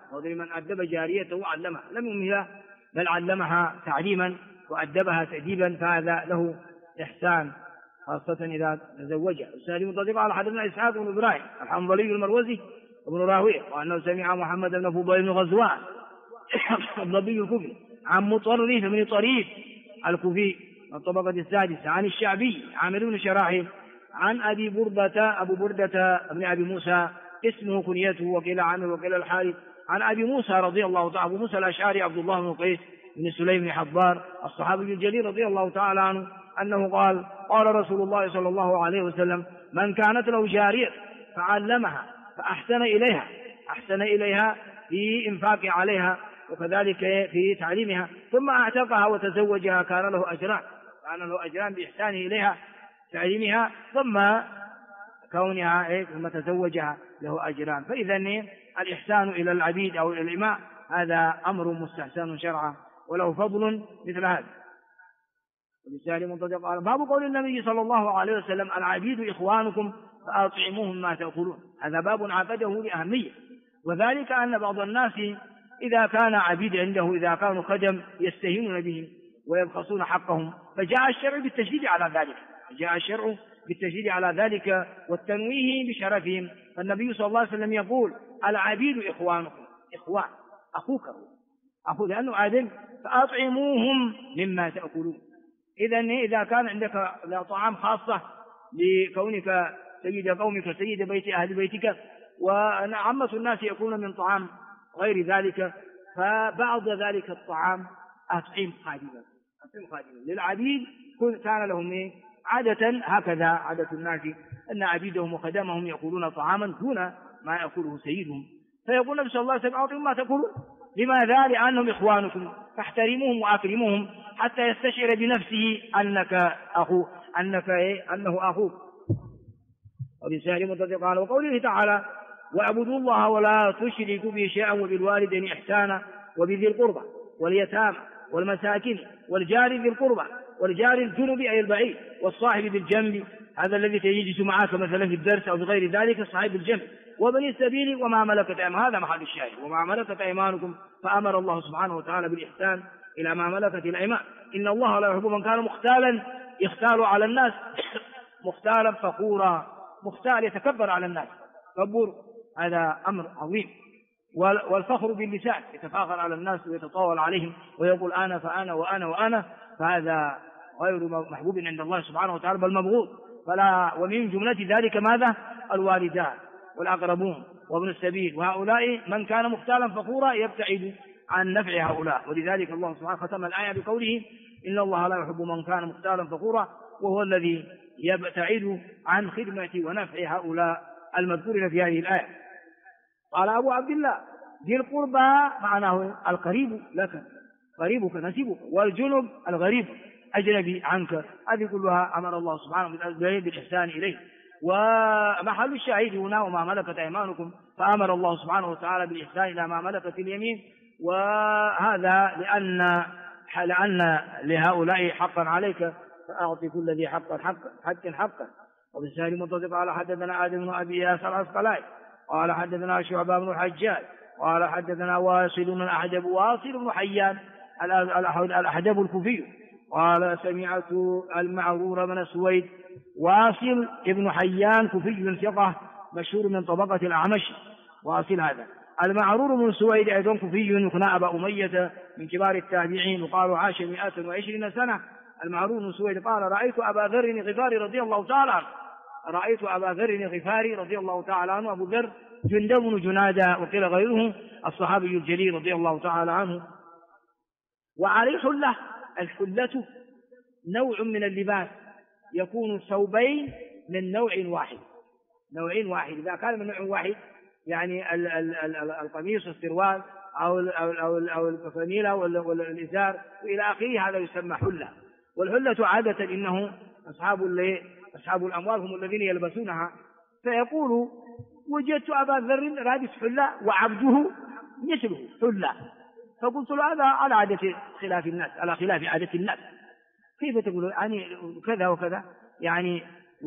لم يمهلها بل علمها تعليما وأدبها تأديبا، فهذا له إحسان خاصة إذا تزوجها. السند المتصل قال حدثنا إسحاق بن إبراهيم الحنظلي المروزي وابن راهويه وأنه سمع محمد بن فضيل بن غزوان الضبي الكوفي عن مطرف بن طريف الكوفي الطبقة السادسة عن الشعبي عامر بن شراحيل عن أبو بردة بن أبي موسى اسمه كنيته وقيل عامر وقيل الحارث عن أبي موسى رضي الله تعالى، أبو موسى الأشعري عبد الله بن قيس بن سليم بن حضار الصحابي الجليل رضي الله تعالى عنه أنه قال رسول الله صلى الله عليه وسلم من كانت له جارية فعلمها فأحسن إليها في إنفاق عليها وكذلك في تعليمها ثم أعتقها وتزوجها كان له أجران بإحسانه إليها تعليمها ثم كونها ثم تزوجها له أجران. فإذا الإحسان إلى العبيد أو إلى الإماء هذا أمر مستحسن شرعا وله فضل مثل هذا. وبالتالي منطلق قال باب قول النبي صلى الله عليه وسلم العبيد إخوانكم فأطعموهم ما تأكلون، هذا باب عقده لأهمية، وذلك أن بعض الناس إذا كان عبيد عنده إذا كانوا خدم يستهينون بهم ويبخسون حقهم، فجاء الشرع بالتشديد على ذلك والتنويه بشرفهم. فالنبي صلى الله عليه وسلم يقول العبيد إخوانكم، إخوان أخوك لأنه آدم، فأطعموهم مما تأكلون. إذا كان عندك طعام خاصة لكونك سيد قومك سيد بيت أهل بيتك، وعامة الناس يكون من طعام غير ذلك، فبعض ذلك الطعام أطعم خادما للعبيد كان لهم عادة، هكذا عادة الناس أن عبيدهم وخدمهم يأكلون طعاما دون ما يأكله سيدهم، فيقول النبي صلى الله عليه وسلم أعطهم ما تأكلون. لماذا؟ لأنهم إخوانكم فاحترموهم وأكرموهم حتى يستشعر بنفسه أنه أخوك. وبسهل متصل قال وقوله تعالى واعبدوا الله ولا تشركوا به شيئا وبالوالدين إحسانا وبذي القربى واليتامى والمساكين والجار ذي القربى والجار الجنب أي البعيد والصاحب بالجنب، هذا الذي يجلس معك مثلا في الدرس أو بغير ذلك صاحب الجنب، وبني السبيل وما ملكت أيمانكم، هذا محل الشاهد، وما ملكت أيمانكم، فأمر الله سبحانه وتعالى بالإحسان إلى ما ملكت الأيمان. إن الله لا يحب من كان مختالا يختال على الناس مختالا فخورا، مختال يتكبر على الناس، كبر هذا أمر عظيم. والفخر باللسان يتفاخر على الناس ويتطاول عليهم ويقول أنا فأنا وأنا وأنا، فهذا غير محبوب عند الله سبحانه وتعالى بل مبغوض. ومن جملة ذلك ماذا؟ الوالدان والأقربون وابن السبيل، وهؤلاء من كان مختالا فخورا يبتعد عن نفع هؤلاء. ولذلك الله سبحانه ختم الآية بقوله إن الله لا يحب من كان مختالا فخورا، وهو الذي يبتعد عن خدمة ونفع هؤلاء المذكورين في هذه الآية. قال أبو عبد الله ذي القربى معناه القريب لك، قريبك نسيبك، والجنب الغريب أجنبي عنك، هذه كلها أمر الله سبحانه وتعالى بالإحسان إليه. ومحل الشاهد هنا وما ملكت أيمانكم، فأمر الله سبحانه وتعالى بالإحسان إلى ما ملكت اليمين، وهذا لأن لهؤلاء حقا عليك فأعطي كل ذي حق حقا. وبالسهل منتصف قال حدثنا آدم بن أبي إياس العسقلاني قال حدثنا شعبة بن الحجاج قال حدثنا واصل بن حيان الأحدب الكوفي قال سمعت المعرور بن سويد. واصل ابن حيان كوفي ثقة مشهور من طبقة الأعمش، واصل هذا. المعرور بن سويد أيضا كوفي يكنى أبا أمية من كبار التابعين، وقال عاش 120 سنة. المعرور بن سويد قال رأيت أبا ذر الغفاري رضي الله تعالى عنه، أبو ذر جندب بن جنادة وقيل غيره الصحابي الجليل رضي الله تعالى عنه. وعليه حلة، الحلة نوع من اللباس يكون ثوبين من نوع واحد، إذا كان من نوع واحد يعني القميص والسروال أو الفانيلة والإزار وإلى آخره، هذا يسمى حلة. والحلة عادة إنه أصحاب الأموال هم الذين يلبسونها، فيقول وجدت أبا ذر لابس حلة وعبده مثله حلة، فقلت له هذا على عادة خلاف الناس، على خلاف عادة الناس، كيف تقول يعني كذا وكذا يعني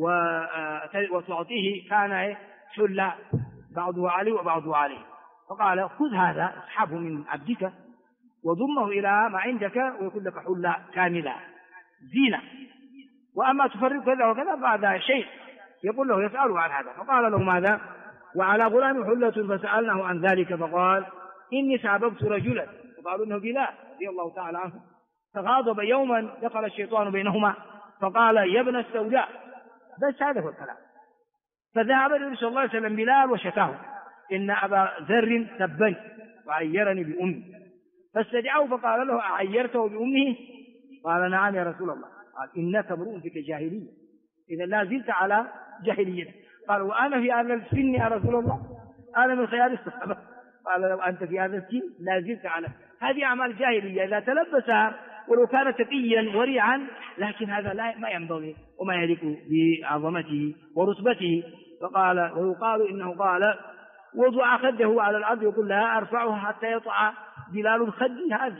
وتعطيه كان حلة بعضه عليه وبعضه عليه. فقال خذ هذا اسحبه من عبدك وضمه إلى ما عندك ويكون لك حلة كاملة زينة، وأما تفرق كذا وكذا فهذا شيء. يقول له يسأله عن هذا، فقال له ماذا؟ وعلى غلام حلة، فسألناه عن ذلك فقال إني سابقت رجلا، وقالوا إنه بلال رضي الله تعالى عنه، فغاضب يوما دخل الشيطان بينهما فقال يا ابن السوداء، بس هذا هو الكلام. فذهب النبي صلى الله عليه وسلم بلال وشكاه إن أبا ذر سبني وعيرني بأمي، فاستدعاه فقال له أعيرته بأمه؟ قال نعم يا رسول الله. قال إنك امرؤ فيك جاهلية، إذا لا زلت على جاهلية. قال وأنا في هذا السن يا رسول الله، أنا من خيار الصحابة. قال لو أنت في هذا السن لا زلت على هذه أعمال جاهلية، إذا تلبسها ولو كان تقيا ورعا، لكن هذا ما ينبغي وما يليق بعظمته ورتبته. فقال ويقال إنه قال وضع خده على الأرض وقل لها أرفعها حتى يطع بلال خدي هذه،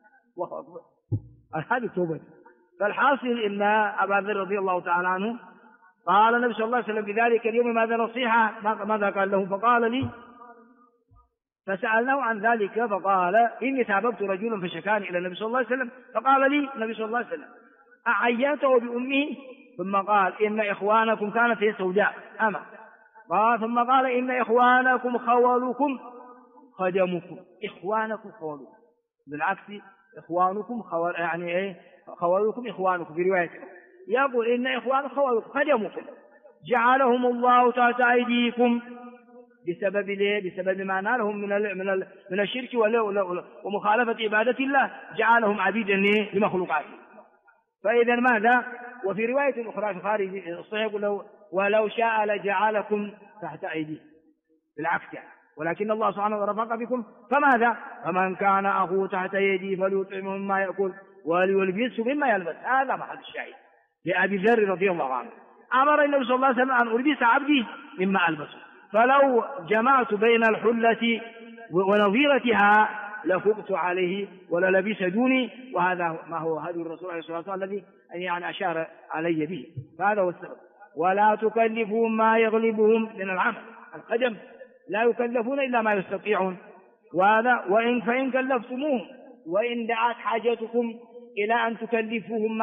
هذه توبتي. فالحاصل إن أبا ذر رضي الله تعالى عنه قال النبي صلى الله عليه وسلم بذلك اليوم ماذا نصيحة؟ ماذا قال له؟ فقال لي فسألناه عن ذلك فقال إني سابقت رجلا فشكاني إلى النبي صلى الله عليه وسلم، فقال لي النبي صلى الله عليه وسلم أعيته بأمه؟ ثم قال إن إخوانكم كانت هي سوداء أما قال، ثم قال إن إخوانكم خوالكم خدمكم. إخوانكم خوالكم، بالعكس إخوانكم يعني إيه؟ خوالكم إخوانكم. في رواية يقول إن إخوانكم خوالكم خدمكم، جعلهم الله تحت أيديكم بسبب ليه؟ بسبب ما نالهم من الشرك ومخالفة عبادة الله، جعلهم عبيدا لمخلوقاته. فإذا ماذا؟ وفي رواية أخرى في خارج الصحيح يقول ولو شاء لجعلكم تحت أيديه، بالعكس يعني، ولكن الله سبحانه ورفق بكم، فماذا؟ فمن كان أخوه تحت يديه فليطعمه مما يأكل وليلبسه مما يلبس. هذا محل الشاهد لأبي ذر رضي الله عنه، أمر النبي صلى الله عليه وسلم أن ألبس عبدي مما ألبسه، فلو جمعت بين الحلة ونظيرتها لفقت عليه وللبس دوني، وهذا ما هو هدي الرسول عليه الصلاة والسلام الذي يعني أشار علي به. فهذا هو السبب. ولا تكلفهم ما يغلبهم من العمل، القدم لا يكلفون إلا ما يستطيعون، وهذا فإن كلفتموهم وإن دعت حاجتكم إلى أن تكلفوهم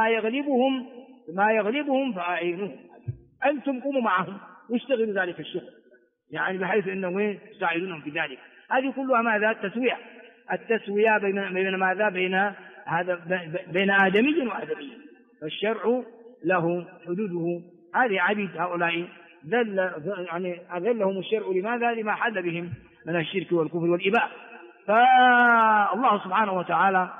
ما يغلبهم فأعينوهم، أنتم قوموا معهم واشتغلوا ذلك الشغل، يعني بحيث أنهم يساعدونهم في ذلك. هذه كلها ماذا؟ التسوية بين ماذا؟ بين آدمي وآدمي. فالشرع له حدوده. هذه عبيد هؤلاء يعني أذلهم الشرع لماذا؟ لما حل بهم من الشرك والكفر والإباء. فالله سبحانه وتعالى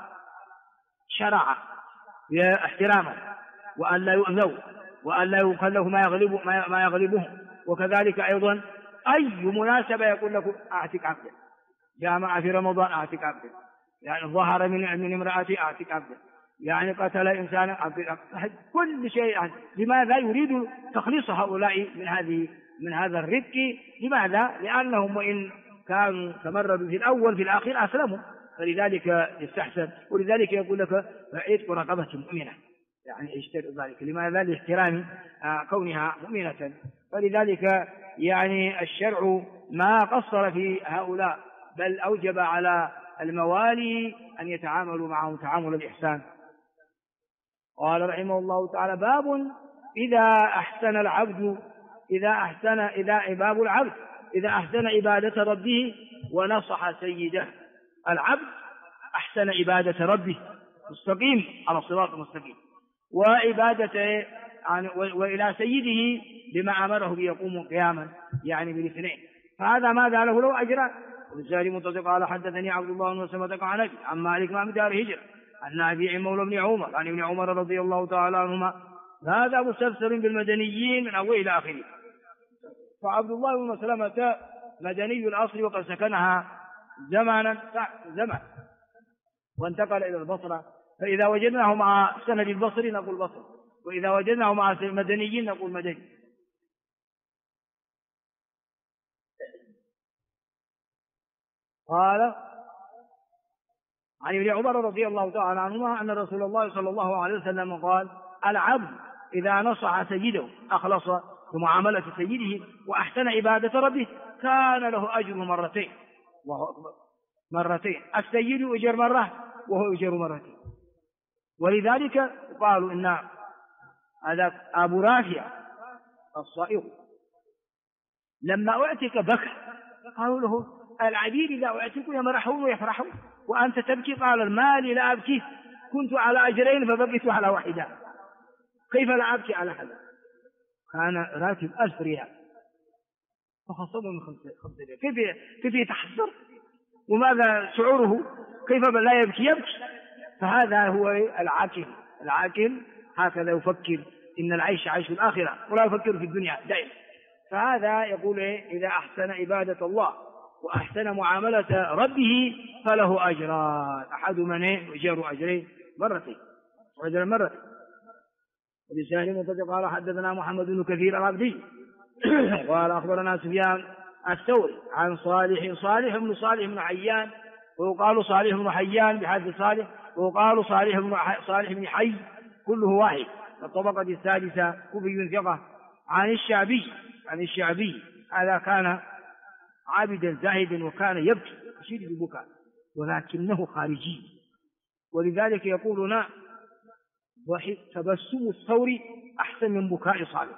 شرع احترامه، وأن لا يؤذوا، وأن لا يكلفوا ما يغلبهم. وكذلك أيضا أي مناسبة يقول لكم أعتق عبدا، جامع في رمضان أعتق عبدا، يعني ظهر من امرأتي أعتق عبدا، يعني قتل إنسانا، كل شيء. يعني لماذا يريد تخليص هؤلاء من هذا الرق؟ لماذا؟ لأنهم وإن كانوا تمردوا في الأول في الآخر أسلموا، فلذلك يستحسن. ولذلك يقول لك عتق رقبة مؤمنة، يعني اشترط ذلك. لماذا؟ لاحترام كونها مؤمنة. فلذلك يعني الشرع ما قصر في هؤلاء، بل أوجب على الموالي أن يتعاملوا معهم تعامل الإحسان. قال رحمه الله تعالى: باب إذا أحسن العبد إذا أحسن عبادة ربه ونصح سيده. العبد أحسن عبادة ربه، مستقيم على الصراط المستقيم، وعبادته يعني وإلى سيده بما أمره بيقوم قياما، يعني بالاثنين. فهذا ماذا له أجران. والزاري متصل قال: حدثني عبد الله بن مسلمة عن أبي عن مالك ما دار هجرة عن نافع مولى بن عمر عن ابن عمر رضي الله تعالى عنهما. هذا مستفسر بالمدنيين من أول إلى آخره. فعبد الله بن مسلمة مدني الأصل، وقد سكنها زمن وانتقل إلى البصرة. فإذا وجدناه مع سند البصري نقول بصري، وإذا وجدناه مع المدنيين نقول مدني. قال عن ابن عمر رضي الله تعالى عنهما أن رسول الله صلى الله عليه وسلم قال: العبد إذا نصح سيده أخلص بمعاملة سيده وأحسن عبادة ربه كان له أجر مرتين. السيد أجر مرة وهو أجر مرتين. ولذلك قالوا إن هذا أبو رافع الصائغ لما أعتق بكى، قالوا له: العبيد إذا أعتقوا يمرحون ويفرحون وأنت تبكي. قال: المال لا أبكي، كنت على أجرين فبقيت على واحدة، كيف لا أبكي على هذا؟ كان راتب 1000 ريال فخصمه من 5 ريال، كيف يتحسر؟ وماذا شعوره؟ كيف لا يبكي؟ فهذا هو العاقل هكذا يفكر، إن العيش عيش الآخرة، ولا يفكر في الدنيا دائما. فهذا يقول: إذا أحسن عبادة الله وأحسن معاملة ربه فله أجران، أحدهما يجر أجرين مرتين. ولسان منتج قال: حدثنا محمد بن كثير العبدي قال: أخبرنا سفيان الثوري عن صالح بن حيان، ويقال صالح بن حيان بحذف صالح، ويقال صالح بن حي، كله واحد. الطبقة السادسة، كوفي ثقة. عن الشعبي هذا كان عابدا زاهدا وكان يبكي يشير بالبكاء، ولكنه خارجي. ولذلك يقولون: تبسم الثور أحسن من بكاء صالح.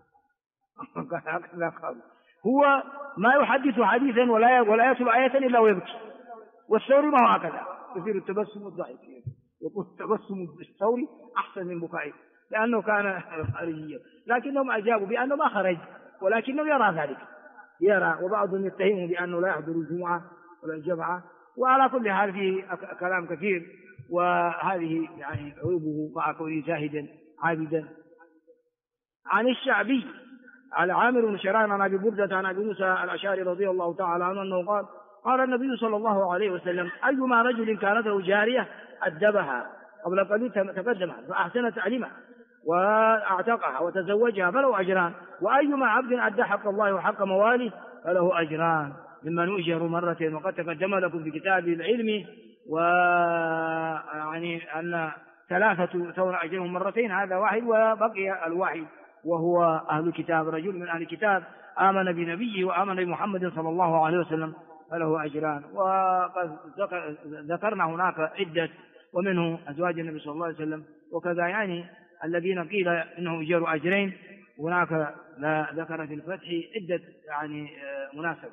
هو ما يحدث حديثا ولا يتلو آية إلا ويبكي، والثور ما هو هكذا، يصير التبسم الضحك، يقول تبسم الثور أحسن من بكائه، لأنه كان خارجيا. لكنهم أجابوا بأنه ما خرج، ولكنه يرى ذلك، يرى، وبعضهم يتهمه بأنه لا يحضر الجمعة ولا الجمعة. وعلى كل حال في كلام كثير، وهذه يعني عيوبه مع كونه زاهدا عابدا. عن الشعبي على عامر بن شران عن أبي بردة عن أبي موسى الأشعري رضي الله تعالى عنه أنه قال قال النبي صلى الله عليه وسلم: أيما رجل كانت له جارية أدبها قبل قليل تقدمها فأحسن تعليمها وأعتقها وتزوجها فله أجران، وأيما عبد أدى حق الله وحق مواليه فله أجران ممن يؤجر مرتين. وقد تقدم لكم في كتاب العلم ويعني أن 3 تولى أجرهم مرتين، هذا واحد وبقي الواحد وهو أهل الكتاب. رجل من أهل الكتاب آمن بنبيه وآمن بمحمد صلى الله عليه وسلم فله أجران. وقد ذكرنا هناك عدة، ومنه أزواج النبي صلى الله عليه وسلم، وكذا يعني الذين قيل إنهم يجروا أجرين هناك لا ذكر في الفتح عدة يعني مناسبة.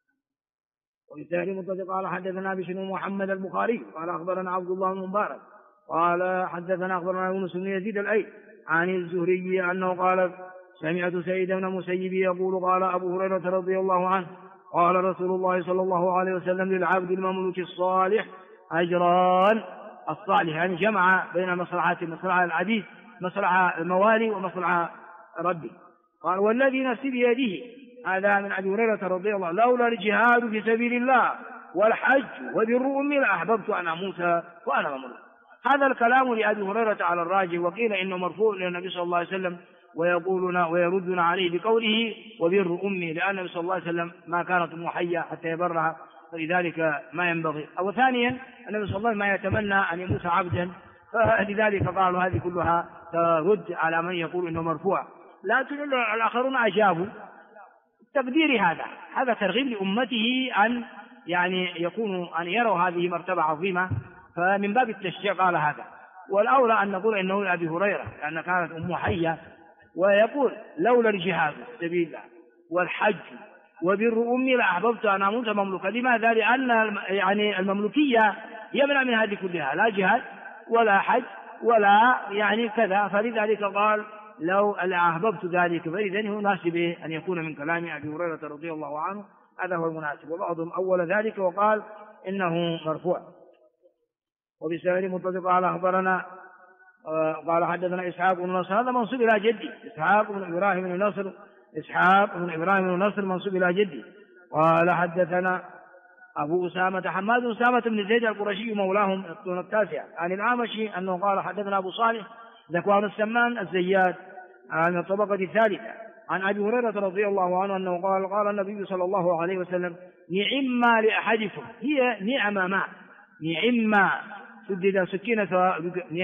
وبالتالي متفق قال حدثنا بشر محمد البخاري قال أخبرنا عبد الله بن مبارك قال حدثنا أخبرنا يونس بن يزيد الأيلي عن الزهري أنه قال سمعت سعيد بن المسيب يقول قال أبو هريرة رضي الله عنه قال رسول الله صلى الله عليه وسلم: للعبد المملوك الصالح أجران. الصالح يعني جمع بين مصلحات: مصلحة العبيد، مصلحة الموالي، ومصلحة ربي. قال: والذي نفسي بيده، هذا من أبي هريرة رضي الله عنه: لولا الجهاد في سبيل الله والحج وبر أمي لأحببت أن أموت وأنا مملوك. هذا الكلام لأبي هريرة على الراجح، وقيل إنه مرفوع للنبي صلى الله عليه وسلم، ويقولون ويردون عليه بقوله وبر أمي، لأن النبي صلى الله عليه وسلم ما كانت أم حية حتى يبرها، فلذلك ما ينبغي. أو ثانيا النبي صلى الله عليه وسلم ما يتمنى أن يموت عبدا، فلذلك قالوا هذه كلها ترد على من يقول إنه مرفوع. لكن الآخرون أجابوا تقدير هذا ترغيب لأمته أن يعني يكونوا أن يروا هذه مرتبة عظيمة، فمن باب التشجيع قال هذا. والأولى أن نقول إنه لأبي هريرة لأن كانت أمه حية، ويقول: لولا الجهاد في سبيل الله والحج وبر أمي لأحببت أن أموت مملوكا. لماذا؟ لأن يعني المملوكية يمنع من هذه كلها، لا جهاد ولا حج ولا يعني كذا، فلذلك قال: لو أحببت ذلك. فإذن هو مناسب أن يكون من كلام أبي هريرة رضي الله عنه، هذا هو المناسب. وبعضهم أول ذلك وقال إنه مرفوع. وبسند متفق على أخبرنا قال حدثنا إسحاق بن نصر، هذا منصوب إلى جدي، إسحاق بن إبراهيم بن نصر، إسحاق بن إبراهيم بن نصر منصوب إلى جدي. قال حدثنا أبو أسامة حماد بن أسامة بن زيد القرشي مولاهم الطن التاسع عن الأعمشي أنه قال حدثنا أبو صالح ذكوان السمان الزيات عن الطبقة الثالثة عن أبي هريرة رضي الله عنه أنه قال قال النبي صلى الله عليه وسلم: نعم لأحدكم، هي نعم ما، نعم سدد سكينة،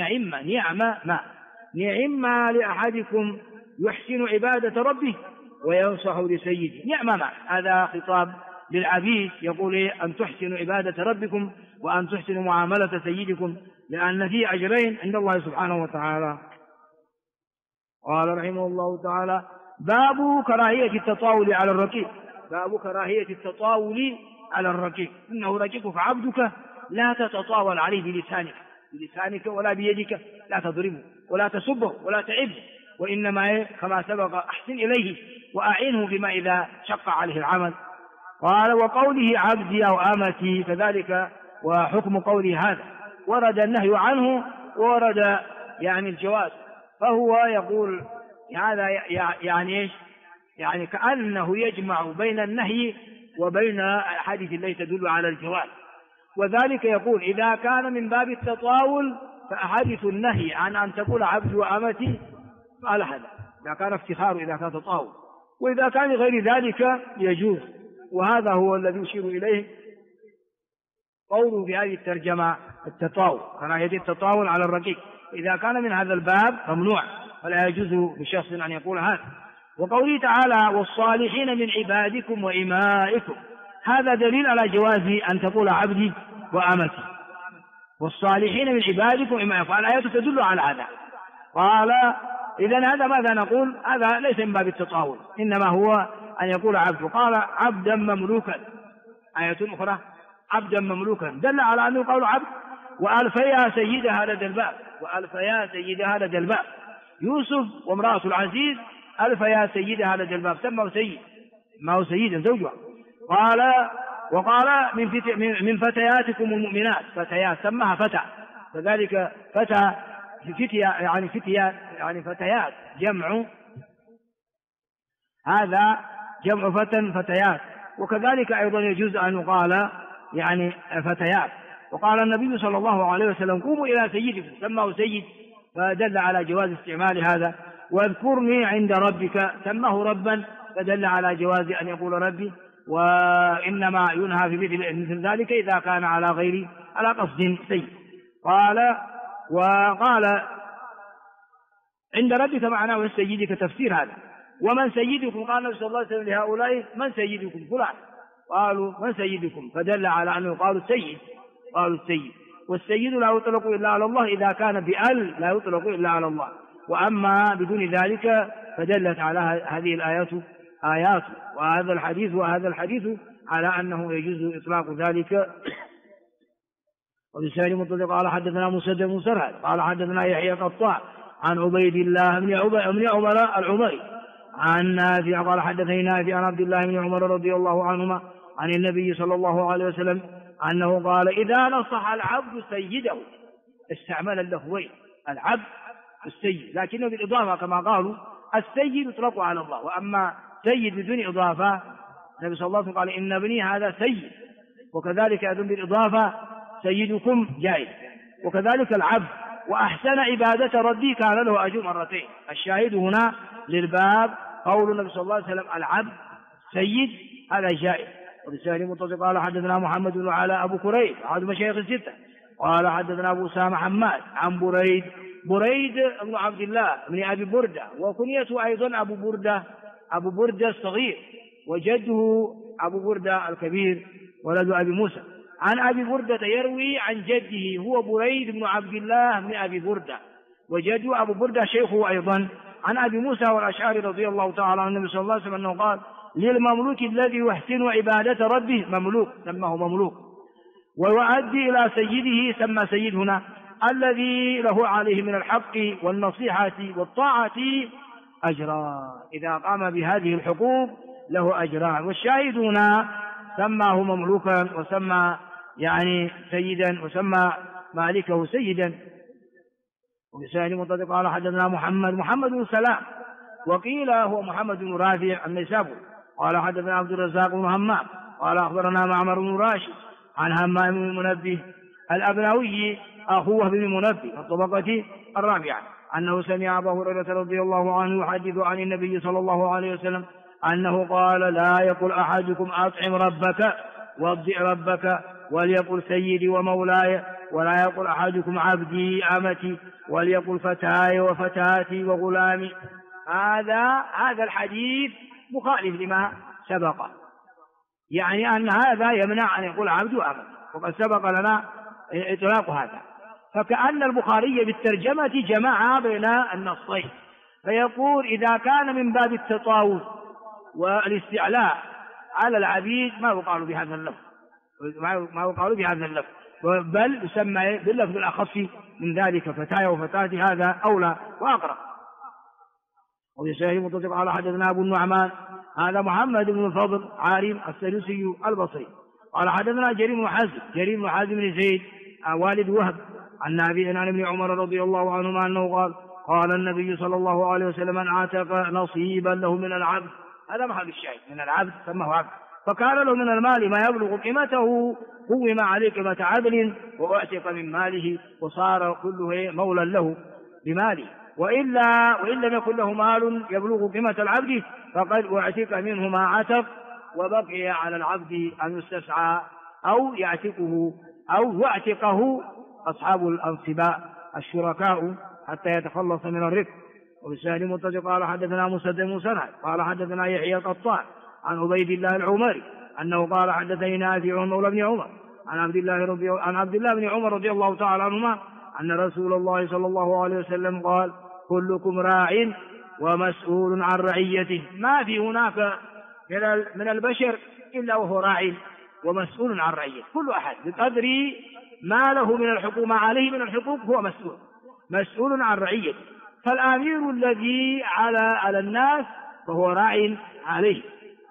نعم لأحدكم يحسن عبادة ربه وينصح لسيده. نعم ما هذا خطاب للعبيد، يقول أن تحسنوا عبادة ربكم وأن تحسنوا معاملة سيدكم، لأن فيه أجرين عند الله سبحانه وتعالى. قال رحمه الله تعالى: باب كراهية التطاول على الركيب. باب كراهية التطاول على الركيب، إنه ركبك عبدك لا تتطاول عليه بلسانك ولا بيدك، لا تضربه ولا تسبه ولا تعبه، وإنما كما سبق أحسن إليه وأعينه بما إذا شق عليه العمل. قال: وقوله عبدي أو آمتي كذلك، وحكم قوله هذا ورد النهي عنه وورد يعني الجواز، فهو يقول هذا يعني إيش؟ يعني كأنه يجمع بين النهي وبين أحاديث التي تدل على الجواز. وذلك يقول: إذا كان من باب التطاول فأحاديث النهي عن أن تقول عبدي وآمتي قال هذا إذا كان افتخار، إذا كان تطاول، وإذا كان غير ذلك يجوز. وهذا هو الذي يشير إليه قوله في هذه الترجمة: التطاول، كراهية التطاول على الرقيق، إذا كان من هذا الباب ممنوع، فلا يجوز لشخص أن يقول هذا. وقوله تعالى: والصالحين من عبادكم وإمائكم، هذا دليل على جواز أن تقول عبدي وأمتي، والصالحين من عبادكم وإمائكم، الآيات تدل على هذا. قال: إذن هذا ماذا نقول؟ هذا ليس من باب التطاول، إنما هو أن يقول عبد. قال: عبدا مملوكا، آية أخرى عبدا مملوكا، دل على أنه قول عبد. وألفيا سيدها لدى الباب، وألفيا سيدها لدى الباب، يوسف وامرأة العزيز ألفيا سيدها لدى الباب، سموا سيد، ما هو سيدا زوجها. قال وقال من فتياتكم المؤمنات، فتيات سماها فتى، كذلك فتى فتية يعني فتيات يعني فتيات جمع، هذا جمع فتى فتيات. وكذلك أيضا يجوز أن يقال يعني فتيات. وقال النبي صلى الله عليه وسلم قوموا إلى سيدكم، سماه سيد فدل على جواز استعمال هذا. واذكرني عند ربك، سماه ربا فدل على جواز أن يقول ربي، وإنما ينهى في مثل ذلك إذا كان على قصد سيء. وقال عند ربك معناه من سيدك، تفسير هذا. ومن سيدكم؟ قال النبي صلى الله عليه وسلم لهؤلاء من سيدكم؟ فلان. قالوا من سيدكم؟ فدل على أنه قالوا السيد، والسيد لا يطلق إلا على الله، إذا كان بأل لا يطلق إلا على الله، وأما بدون ذلك فدلت على هذه الآيات آيات وهذا الحديث على أنه يجوز إطلاق ذلك. وبسائر مطلق قال حدثنا مسدد بن مسرهد قال حدثنا يحيى قطاع عن عبيد الله بن عمر العمري عن نافع قال حدثني نافع عن عبد الله بن عمر رضي الله عنهما عن النبي صلى الله عليه وسلم أنه قال إذا نصح العبد سيده، استعمل اللفظين العبد السيد، لكنه بالإضافة كما قالوا السيد يطلق على الله، وأما سيد بدون إضافة النبي صلى الله عليه وسلم قال إن ابني هذا سيد، وكذلك أيضا بالإضافة سيدكم جائز، وكذلك العبد وأحسن عبادة ربي كان له أجر مرتين. الشاهد هنا للباب قول النبي صلى الله عليه وسلم العبد سيد، هذا جائز. وبسائر متصل قال حدثنا محمد بن علاء أبو كريب أحد مشايخ الستة قال حدثنا أبو أسامة حماد عن بريد بن عبد الله بن أبي بردة، وكنيته أيضا أبو بردة الصغير، وجده أبو بردة الكبير ولد أبي موسى. عن أبي بردة يروي عن جده هو بريد بن عبد الله بن أبي بردة، وجده أبو بردة شيخه أيضا عن أبي موسى والأشعري رضي الله تعالى عن النبي صلى الله عليه وسلم أنه قال للمملوك الذي يحسن عبادة ربه مملوك، سماه مملوك، ويؤدي إلى سيده، سمى سيد هنا، الذي له عليه من الحق والنصيحة والطاعة أجران، إذا قام بهذه الحقوق له أجران. والشاهد هنا سماه مملوكا وسمى يعني سيدا وسمى مالكه سيدا. وبسائر مطلق قال حدثنا محمد بن سلام وقيل هو محمد بن رافع النيسابوري قال حدثنا عبد الرزاق بن همام قال أخبرنا معمر بن راشد عن همام بن المنبه الأبنوي أخوه بن المنبه الطبقة الرابعة أنه سمع أبا هريرة رضي الله عنه يحدث عن النبي صلى الله عليه وسلم أنه قال لا يقل أحدكم أطعم ربك وابدئ ربك وليقل سيدي ومولاي، ولا يقل أحدكم عبدي أمتي وليقل فتاي وفتاتي وغلامي. هذا الحديث مخالف لما سبق، يعني أن هذا يمنع أن يقول عبد وأمتي، وقد سبق لنا إطلاق هذا. فكأن البخاري بالترجمة جمع بين النصين، فيقول إذا كان من باب التطاول والاستعلاء على العبيد ما يقال بهذا اللفظ، بل يسمى باللفظ الأخف من ذلك فتاي وفتاتي، هذا أولى وأقرب. وبسائر متصل على حدثنا أبو النعمان هذا محمد بن الفضل عارم السدوسي البصري قال حدثنا جرير بن حازم بن زيد والد وهب عن نافع عن ابن عمر رضي الله عنهما أنه قال النبي صلى الله عليه وسلم من اعتق نصيبا له من العبد، هذا محل الشاهد، من العبد سماه عبد، فكان له من المال ما يبلغ قيمته قوم عليه قيمة عدل واعتق من ماله، وصار كله مولا له بماله. وإن لم يكن له مال يبلغ قيمة العبد فقد اعتق منه ما عتق، وبقي على العبد أن يستسعى أو يعتقه أصحاب الأنصباء الشركاء حتى يتخلص من الرق. وبسائر متصل قال حدثنا مسدد بن مسرهد قال حدثنا يحيى قطاع عن عبيد الله العمري أنه قال حدثني نافع مولى بن عمر عن عبد الله بن عمر رضي الله تعالى عنهما أن رسول الله صلى الله عليه وسلم قال كلكم راع ومسؤول عن رعيته، ما في هناك من البشر إلا وهو راع ومسؤول عن رعيته، كل أحد بقدر ما له من الحقوق، ما عليه من الحقوق هو مسؤول عن رعيته. فالأمير الذي على الناس فهو راع عليه،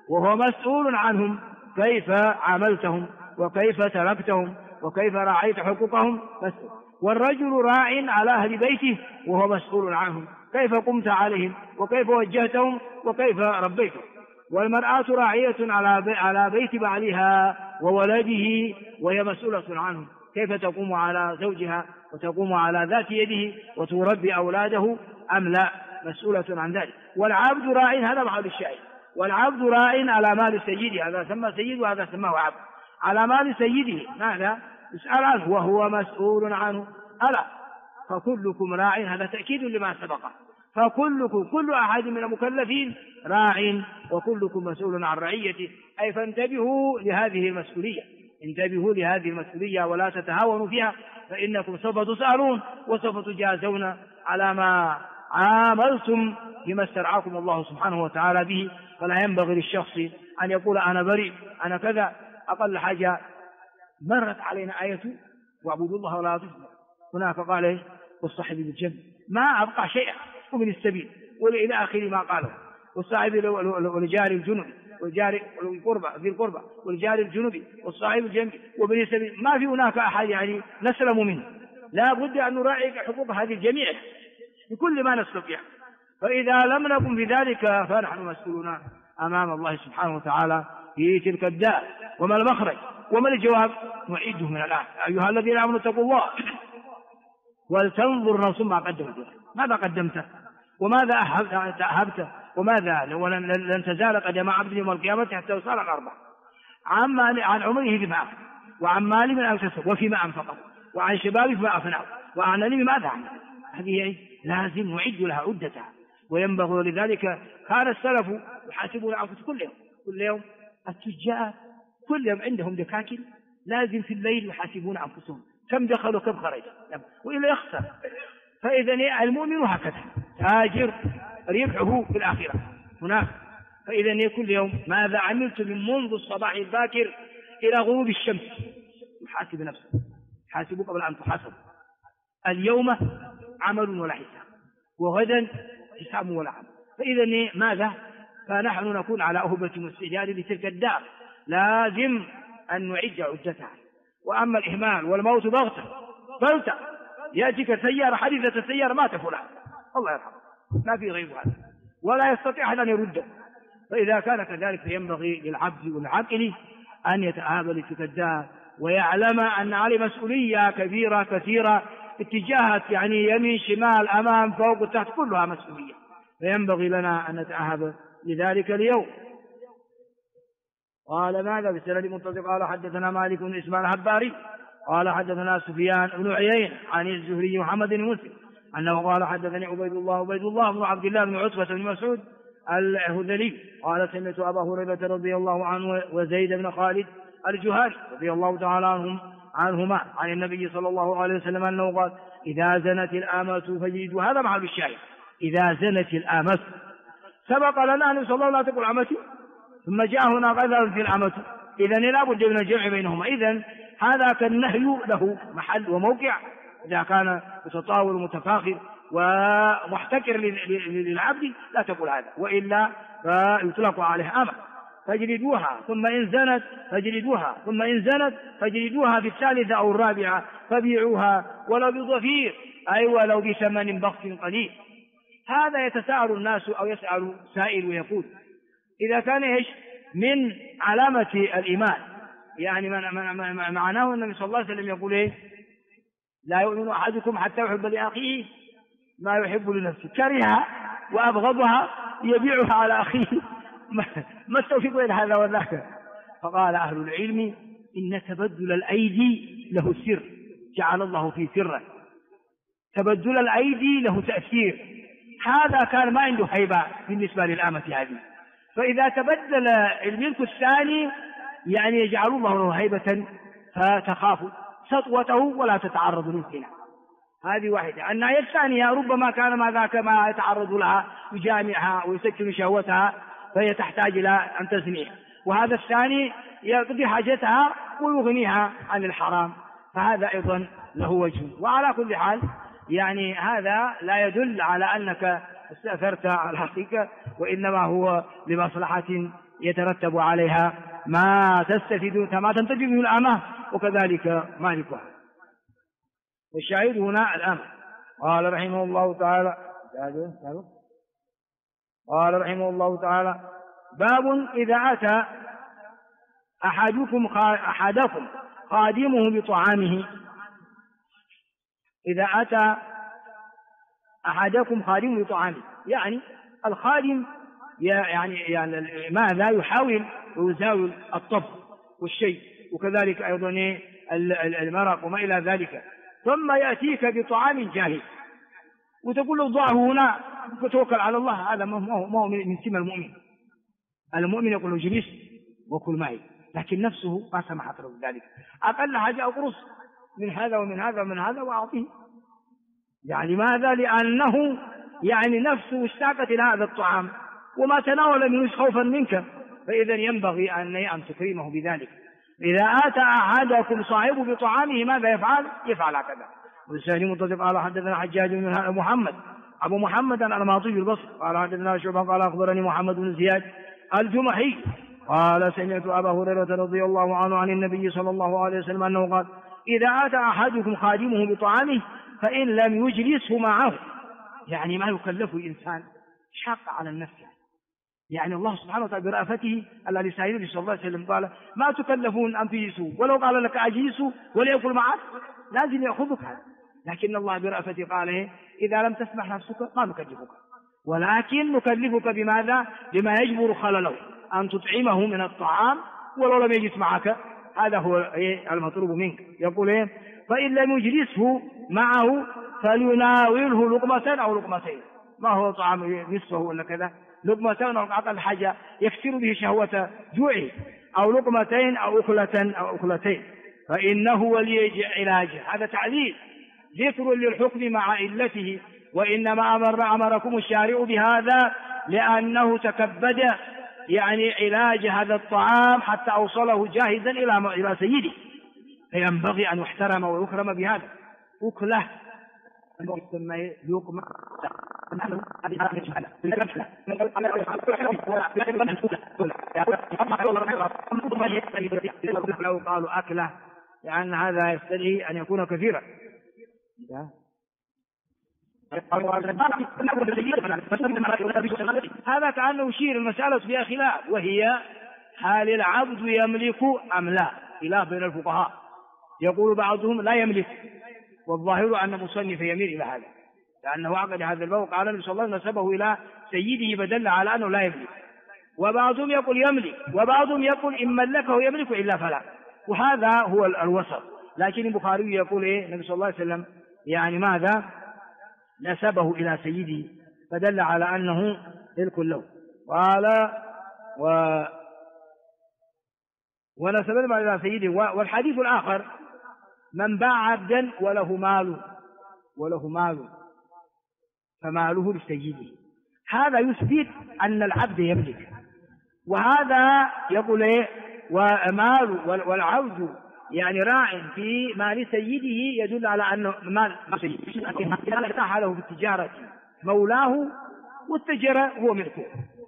وهو مسؤول عنهم، كيف عاملتهم وكيف تركتهم وكيف راعيت حقوقهم. والرجل راع على أهل بيته وهو مسؤول عنهم، كيف قمت عليهم وكيف وجهتهم وكيف ربيتهم. والمرأة راعية على بيت بعلها وولده وهي مسؤولة عنهم، كيف تقوم على زوجها وتقوم على ذات يده وتربي أولاده أم لا، مسؤولة عن ذلك. والعبد راع، هذا محل الشاهد، والعبد راع على مال سيده، هذا سمى سيد وهذا سماه عبد، على مال سيده ماذا؟ يسأل عنه وهو مسؤول عنه. ألا فكلكم راع، هذا تأكيد لما سبقه، فكلكم كل أحد من المكلفين راع وكلكم مسؤول عن رعيته. أي فانتبهوا لهذه المسؤولية، انتبهوا لهذه المسؤولية ولا تتهاونوا فيها، فإنكم سوف تسألون وسوف تجازون على ما عاملتم بما استرعاكم الله سبحانه وتعالى به. فلا ينبغي للشخص أن يقول أنا بريء أنا كذا. أقل حاجة مرت علينا آية واعبدوا الله ولا تشركوا، هناك قال إيه؟ والصاحب بالجنب، ما أبقى شيئا ومن السبيل وإلى آخر ما قاله، والصاحب والجار الجنب والجار ذي القربى والجار الجنب والصاحب الجنب وابن السبيل، ما في هناك أحد يعني نسلم منه، لا بد أن نراعي حقوق هذه الجميع بكل ما نستطيع. فإذا لم نكن بذلك فنحن مسؤولون أمام الله سبحانه وتعالى في تلك الدار. وما المخرج وما الجواب؟ نعيده من الآن. أيها الذين آمنوا اتقوا الله ولتنظر نفس ما قدمت، ماذا قدمت وماذا أهبت وماذا لن تزال قدم عبد يوم القيامة حتى يصال الأربع، عن عمره بما أفنى، وعن ماله من أكسسه وفيما أنفقه، وعن شبابه بما أفناه، وعن علمه ماذا عمل. هذه لازم نعد لها عدتها. وينبغي لذلك كان السلف يحاسبون أنفسهم كل يوم التجار كل يوم عندهم دكاكين، لازم في الليل يحاسبون أنفسهم كم دخلوا كم خرج وإلا يخسر. فإذا المؤمن هكذا تاجر ربحه في الآخرة هناك. فإذا كل يوم ماذا عملت من منذ الصباح الباكر إلى غروب الشمس، يحاسب نفسه، حاسبوا قبل أن تحاسب. اليوم عمل ولا حساب، وغدا حساب ولا عمل. فإذا ماذا؟ فنحن نكون على أهبة واستعداد لتلك الدار، لازم أن نعد عدتها. وأما الإهمال والموت بغتة يأتيك سيارة حديثة السيارة مات فلان الله يرحمه، ما في غير هذا ولا يستطيع أحد أن يرده. فإذا كان كذلك فينبغي للعبد والعاقل أن يتآب لتلك الدار ويعلم أن عليه مسؤولية كبيرة كثيرة اتجاهات، يعني يمين شمال أمام فوق تحت كلها مسؤولية، فينبغي لنا أن نتأهب لذلك اليوم. قال ماذا بالسند المتصل؟ قال حدثنا مالك بن إسماعيل الهباري قال حدثنا سفيان بن عيينة عن الزهري محمد بن مسلم أنه قال حدثني عبيد الله بن عبد الله بن عتبة بن مسعود الهذلي قال سمعت أبا هريرة رضي الله عنه وزيد بن خالد الجهني رضي الله تعالى عنهما عن النبي صلى الله عليه وسلم أنه قال إذا زنت الآمة فجلدوا. هذا محل الشاهد، إذا زنت الآمة. سبق لنا أن صلى الله عليه وسلم الآمة ثم جاء هنا غزل في الآمة، إذن لا بد من الجمع بينهما. إذن هذا كالنهي له محل وموقع إذا كان متطاول ومتفاخر ومحتكر للعبد لا تقول هذا، وإلا فيطلق عليه آمة. فاجلدوها ثم إن زنت فاجلدوها ثم إن زنت فاجلدوها في الثالثة أو الرابعة فبيعوها ولو بضفير، أي ولو بثمن بخس قليل. هذا يتساءل الناس أو يسأل سائل ويقول إذا كان إيش من علامة الإيمان، يعني معناه النبي صلى الله عليه وسلم يقول إيه؟ لا يؤمن أحدكم حتى يحب لأخيه ما يحب لنفسه، كرهها وأبغضها يبيعها على أخيه، ما استوفق إلى هذا وذاك. فقال أهل العلم إن تبدل الأيدي له سر جعل الله في سره، تبدل الأيدي له تأثير. هذا كان ما عنده هيبة بالنسبة للآمة هذه، فإذا تبدل الملك الثاني يعني يجعل الله له هيبة فتخاف سطوته ولا تتعرض للزنا. هذه واحدة. الناحية الثانية ربما كان ما ذاك ما يتعرض لها يجامعها ويسكن شهوتها فهي تحتاج إلى أن تزنيها، وهذا الثاني يقضي حاجتها ويغنيها عن الحرام، فهذا أيضا له وجه. وعلى كل حال يعني هذا لا يدل على أنك استأثرت على الحقيقة، وإنما هو لمصلحة يترتب عليها ما تستفيد كما تنتج منه الأمة وكذلك مالكها. والشاهد هنا الأمة. قال رحمه الله تعالى باب إذا أتى أحدكم خادمه بطعامه. إذا أتى أحدكم خادمه بطعامه يعني الخادم يعني ماذا يحاول ويزاول الطبخ والشيء وكذلك أيضا المرق وما إلى ذلك، ثم يأتيك بطعام جاهز وتقول له ضعه هنا وتوكل على الله. هذا ما هو من سمة المؤمن. المؤمن يقول له جلس وكل معي، لكن نفسه ما سمحت له بذلك. أقل حاجة أقرص من هذا ومن هذا ومن هذا وأعطيه. يعني ماذا؟ لأنه يعني نفسه اشتاقت إلى هذا الطعام وما تناول منه خوفا منك، فإذا ينبغي أن تكرمه بذلك. إذا أتى أحدكم صاحبه بطعامه ماذا يفعل هكذا. والثاني متصل قال حدثنا حجاج بن محمد أبو محمد الأنماطي البصري قال حدثنا شعبة قال أخبرني محمد بن زياد الجمحي قال سمعت أبا هريرة رضي الله عنه عن النبي صلى الله عليه وسلم أنه قال إذا أتى أحدكم خادمه بطعامه فإن لم يجلسه معه، يعني ما يكلف إنسان شاق على النفس. يعني الله سبحانه وتعالى برأفته الذي سائله صلى الله عليه وسلم قال ما تكلفون أن تجلسوا، ولو قال لك أجلسوا وليأكل معك لازم يأخذك هذا، لكن الله برأفته قال إذا لم تسمح نفسك ما نكلفك، ولكن نكلفك بماذا؟ بما يجبر خلله، أن تطعمه من الطعام ولو لم يجلس معك. هذا هو المطلوب منك. يقول فإن لم يجلسه معه فليناوله لقمة أو لقمتين، ما هو طعام نصفه ولا كذا، لقمتين أو أقل حاجة يكسر به شهوة جوعه، أو لقمتين أو أكلتين، فإنه ولي علاجه. هذا تعليل ذكر للحكم مع علته، وإنما أمركم الشارع بهذا لأنه تكبد يعني علاج هذا الطعام حتى أوصله جاهزا إلى سيده، فينبغي أن يحترم ويكرم بهذا. أكله يسمى لقمة لو قالوا أكله لأن هذا يستدعي أن يكون كثيرا. هذا كأنه يشير المسألة فيها خلاف، وهي هل العبد يملك أم لا؟ خلاف بين الفقهاء، يقول بعضهم لا يملك، والظاهر أن المصنف يميل إلى هذا، لأنه عقد هذا الباب قال النبي صلى الله عليه وسلم نسبه إلى سيده فدل على أنه لا يملك. وبعضهم يقول يملك، وبعضهم يقول إن ملكه يملك إلا فلا، وهذا هو الوسط. لكن البخاري يقول النبي صلى الله عليه وسلم يعني ماذا؟ نسبه إلى سيده فدل على أنه ملك له. قال ونسبه إلى سيده. والحديث الآخر من باع عبدا وله مال فماله لسيده، هذا يثبت أن العبد يملك، وهذا يقول ومال والعبد يعني راع في مال سيده يدل على أنه مال سيده. إذا ارتاح له في التجارة مولاه والتجارة هو ملكه،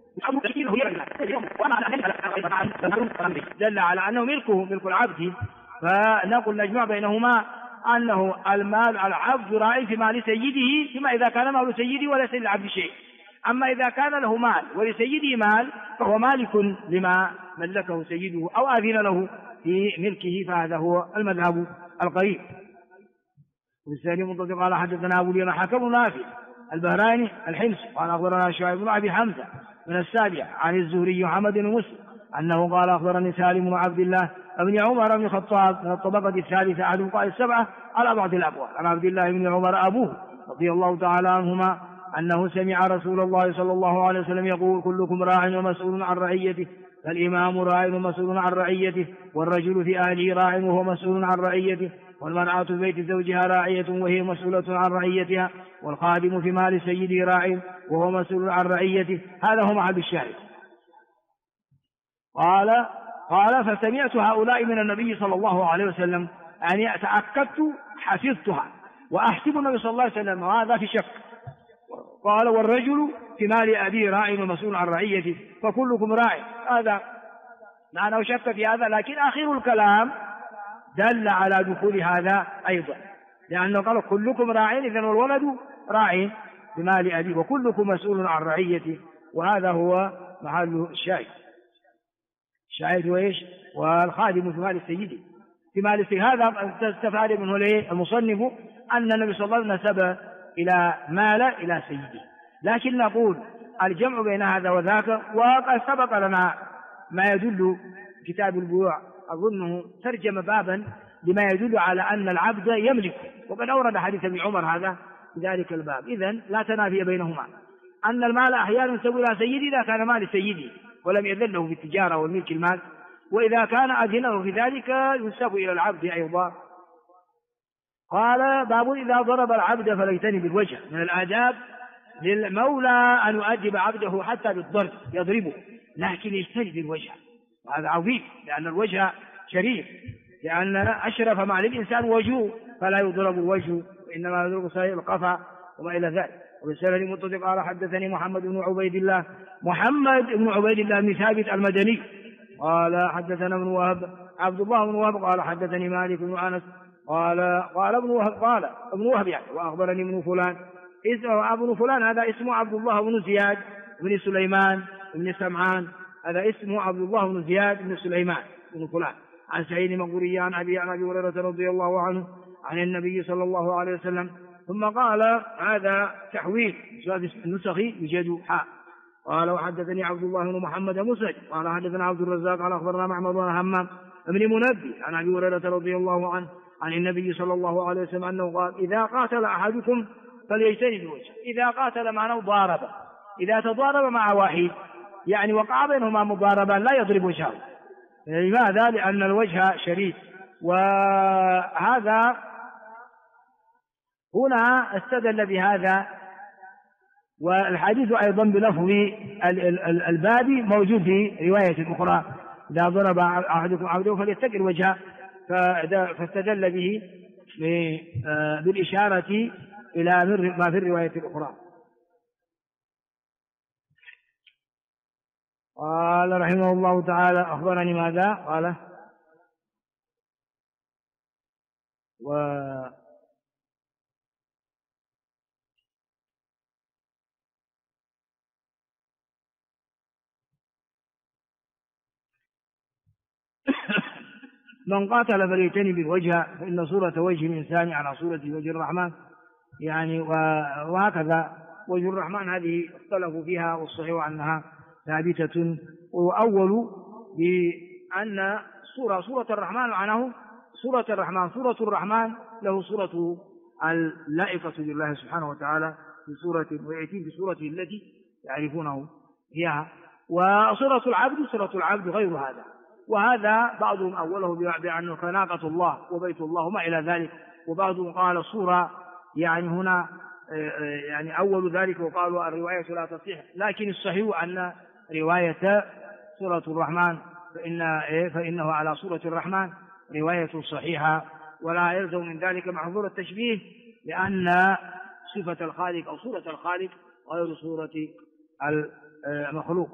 دل على أنه ملكه ملك العبد. فنقول نجمع بينهما أنه المال العبد راعي في مال سيده، فيما إذا كان مال سيده وليس للعبد شيء. أما إذا كان له مال ولسيده مال فهو مالك لما ملكه سيده أو أذن له في ملكه، فهذا هو المذهب القريب. والثاني منطق قال حدثنا أبو اليمن حكم نافع البهراني الحمص قال أخبرنا شعيب بن أبي حمزة من السابع عن الزهري محمد بن مسلم أنه قال أخبرني سالم بن عبد الله ابن عمر بن الخطاب من الطبقة الثالثة أحد الفقهاء السبعة على بعض الأبواب عن عبد الله بن عمر أبوه رضي الله تعالى عنهما أنه سمع رسول الله صلى الله عليه وسلم يقول كلكم راع ومسؤول عن رعيته، فالإمام راع ومسؤول عن رعيته، والرجل في أهله راع وهو مسؤول عن رعيته، والمرأة في بيت زوجها راعية وهي مسؤولة عن رعيتها، والخادم في مال سيده راع وهو مسؤول عن رعيته. هذا هو محل الشاهد. قال فسمعت هؤلاء من النبي صلى الله عليه وسلم، يعني تأكدت حفظتها وأحسب النبي صلى الله عليه وسلم وهذا في شك. قال والرجل في مال أبيه راع ومسؤول عن رعيته فكلكم راع. هذا معنى شك في هذا، لكن آخر الكلام دل على دخول هذا أيضا، لأنه قال كلكم راع، إذن الولد راع بمال أبيه وكلكم مسؤول عن رعيته، وهذا هو محل الشاهد. الشاهد هو إيش؟ والخادم في مال سيده، في مال سيده. هذا استفاد منه المصنف أن النبي صلى الله عليه وسلم نسب إلى مال إلى سيده، لكن نقول الجمع بين هذا وذاك، وقد سبق لنا ما يدل كتاب البيوع أظنه ترجم بابا لما يدل على أن العبد يملك، وقد أورد حديث ابن عمر هذا في ذلك الباب. إذن لا تنافي بينهما، أن المال أحيانا ينسب إلى سيده إذا كان مال سيده ولم يذن له في التجارة والملك المال، وإذا كان أذنه في ذلك ينسب إلى العبد أيضا. قال باب إذا ضرب العبد فليتني بالوجه. من الآداب للمولى أن يؤدب عبده حتى بالضرب يضربه، لكن يجتنب الوجه، وهذا عظيم، لأن الوجه شريف، لأن أشرف ما للإنسان وجهه، فلا يضرب الوجه، وإنما يضرب صحيح القفا وما إلى ذلك. وبالسند متصل قال حدثني محمد بن عبيد الله بن ثابت المدني قال حدثنا ابن وهب عبد الله بن وهب قال حدثني مالك بن أنس قال ابن وهب يعني وأخبرني ابن فلان. ابن فلان هذا اسمه عبد الله بن زياد بن سليمان بن سمعان، هذا اسمه عبد الله بن زياد بن سليمان بن فلان، عن سعيد المقبوري عن أبي هريرة رضي الله عنه عن النبي صلى الله عليه وسلم. ثم قال هذا تحويل النسخ يوجد حاء. قال وحدثني عبد الله بن محمد مسعد قال حدثنا عبد الرزاق قال أخبرنا معمر بن همام بن منبه عن أبي هريرة رضي الله عنه عن النبي صلى الله عليه وسلم أنه قال إذا قاتل أحدكم فليجتنب الوجه. إذا قاتل معناه ضارب، إذا تضارب مع واحد يعني وقع بينهما مضاربا لا يضرب وجهه. لماذا؟ لأن الوجه شريف. وهذا هنا استدل بهذا، والحديث أيضا بلفظ الباب موجود في رواية أخرى إذا ضرب أحدكم عبده فليتقي الوجه، فاستدل به بالإشارة إلى ما في الرواية الأخرى. قال رحمه الله تعالى أخبرني ماذا؟ قال من قاتل فليجتنب بالوجه فإن صورة وجه الإنسان على صورة وجه الرحمن، يعني وهكذا وجه الرحمن هذه اختلفوا فيها، والصحيح أنها ثابتة. وأول بأن صورة الرحمن معناه صورة الرحمن له صورة اللائقة بالله سبحانه وتعالى في صورة ويأتي بصورته التي يعرفونه إياها. وصورة العبد غير هذا، وهذا بعضهم أوله بأنه خناقة الله وبيت الله وما إلى ذلك، وبعضهم قال صورة يعني هنا يعني أول ذلك، وقالوا الرواية لا تصح، لكن الصحيح أن رواية صورة الرحمن فإنه على صورة الرحمن رواية صحيحة، ولا يلزم من ذلك محظور التشبيه، لأن صفة الخالق أو صورة الخالق غير صورة المخلوق.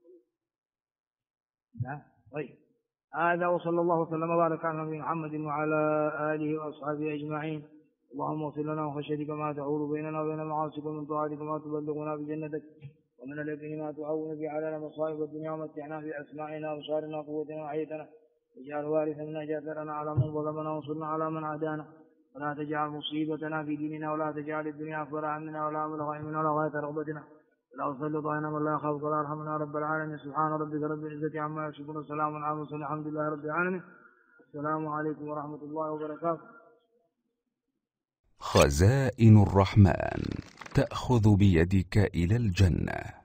طيب هذا وصلى الله وسلم وبارك على نبينا محمد وعلى آله وأصحابه أجمعين. اللهم اغفر لنا وخشيتك ما تحول بيننا وبين معاصيك، ومن طاعتك ما تبلغنا بجنتك، ومن اليقين ما تعون به علينا مصائب الدنيا، ومتعنا بأسماعنا وأبصارنا وقوتنا وحياتنا، واجعل وارثا منا جاثرنا على من ظلمنا وانصرنا على من عادانا، ولا تجعل مصيبتنا في ديننا، ولا تجعل الدنيا أكبر همنا ولا مبلغ علمنا ولا غاية رغبتنا، ولا تسلط علينا من لا يخافك ولا يرحمنا. رب العالمين. سبحان ربك رب العزة عما يصفون وسلام على المرسلين الحمد لله رب العالمين. السلام عليكم ورحمة الله وبركاته. خزائن الرحمن تأخذ بيدك إلى الجنة.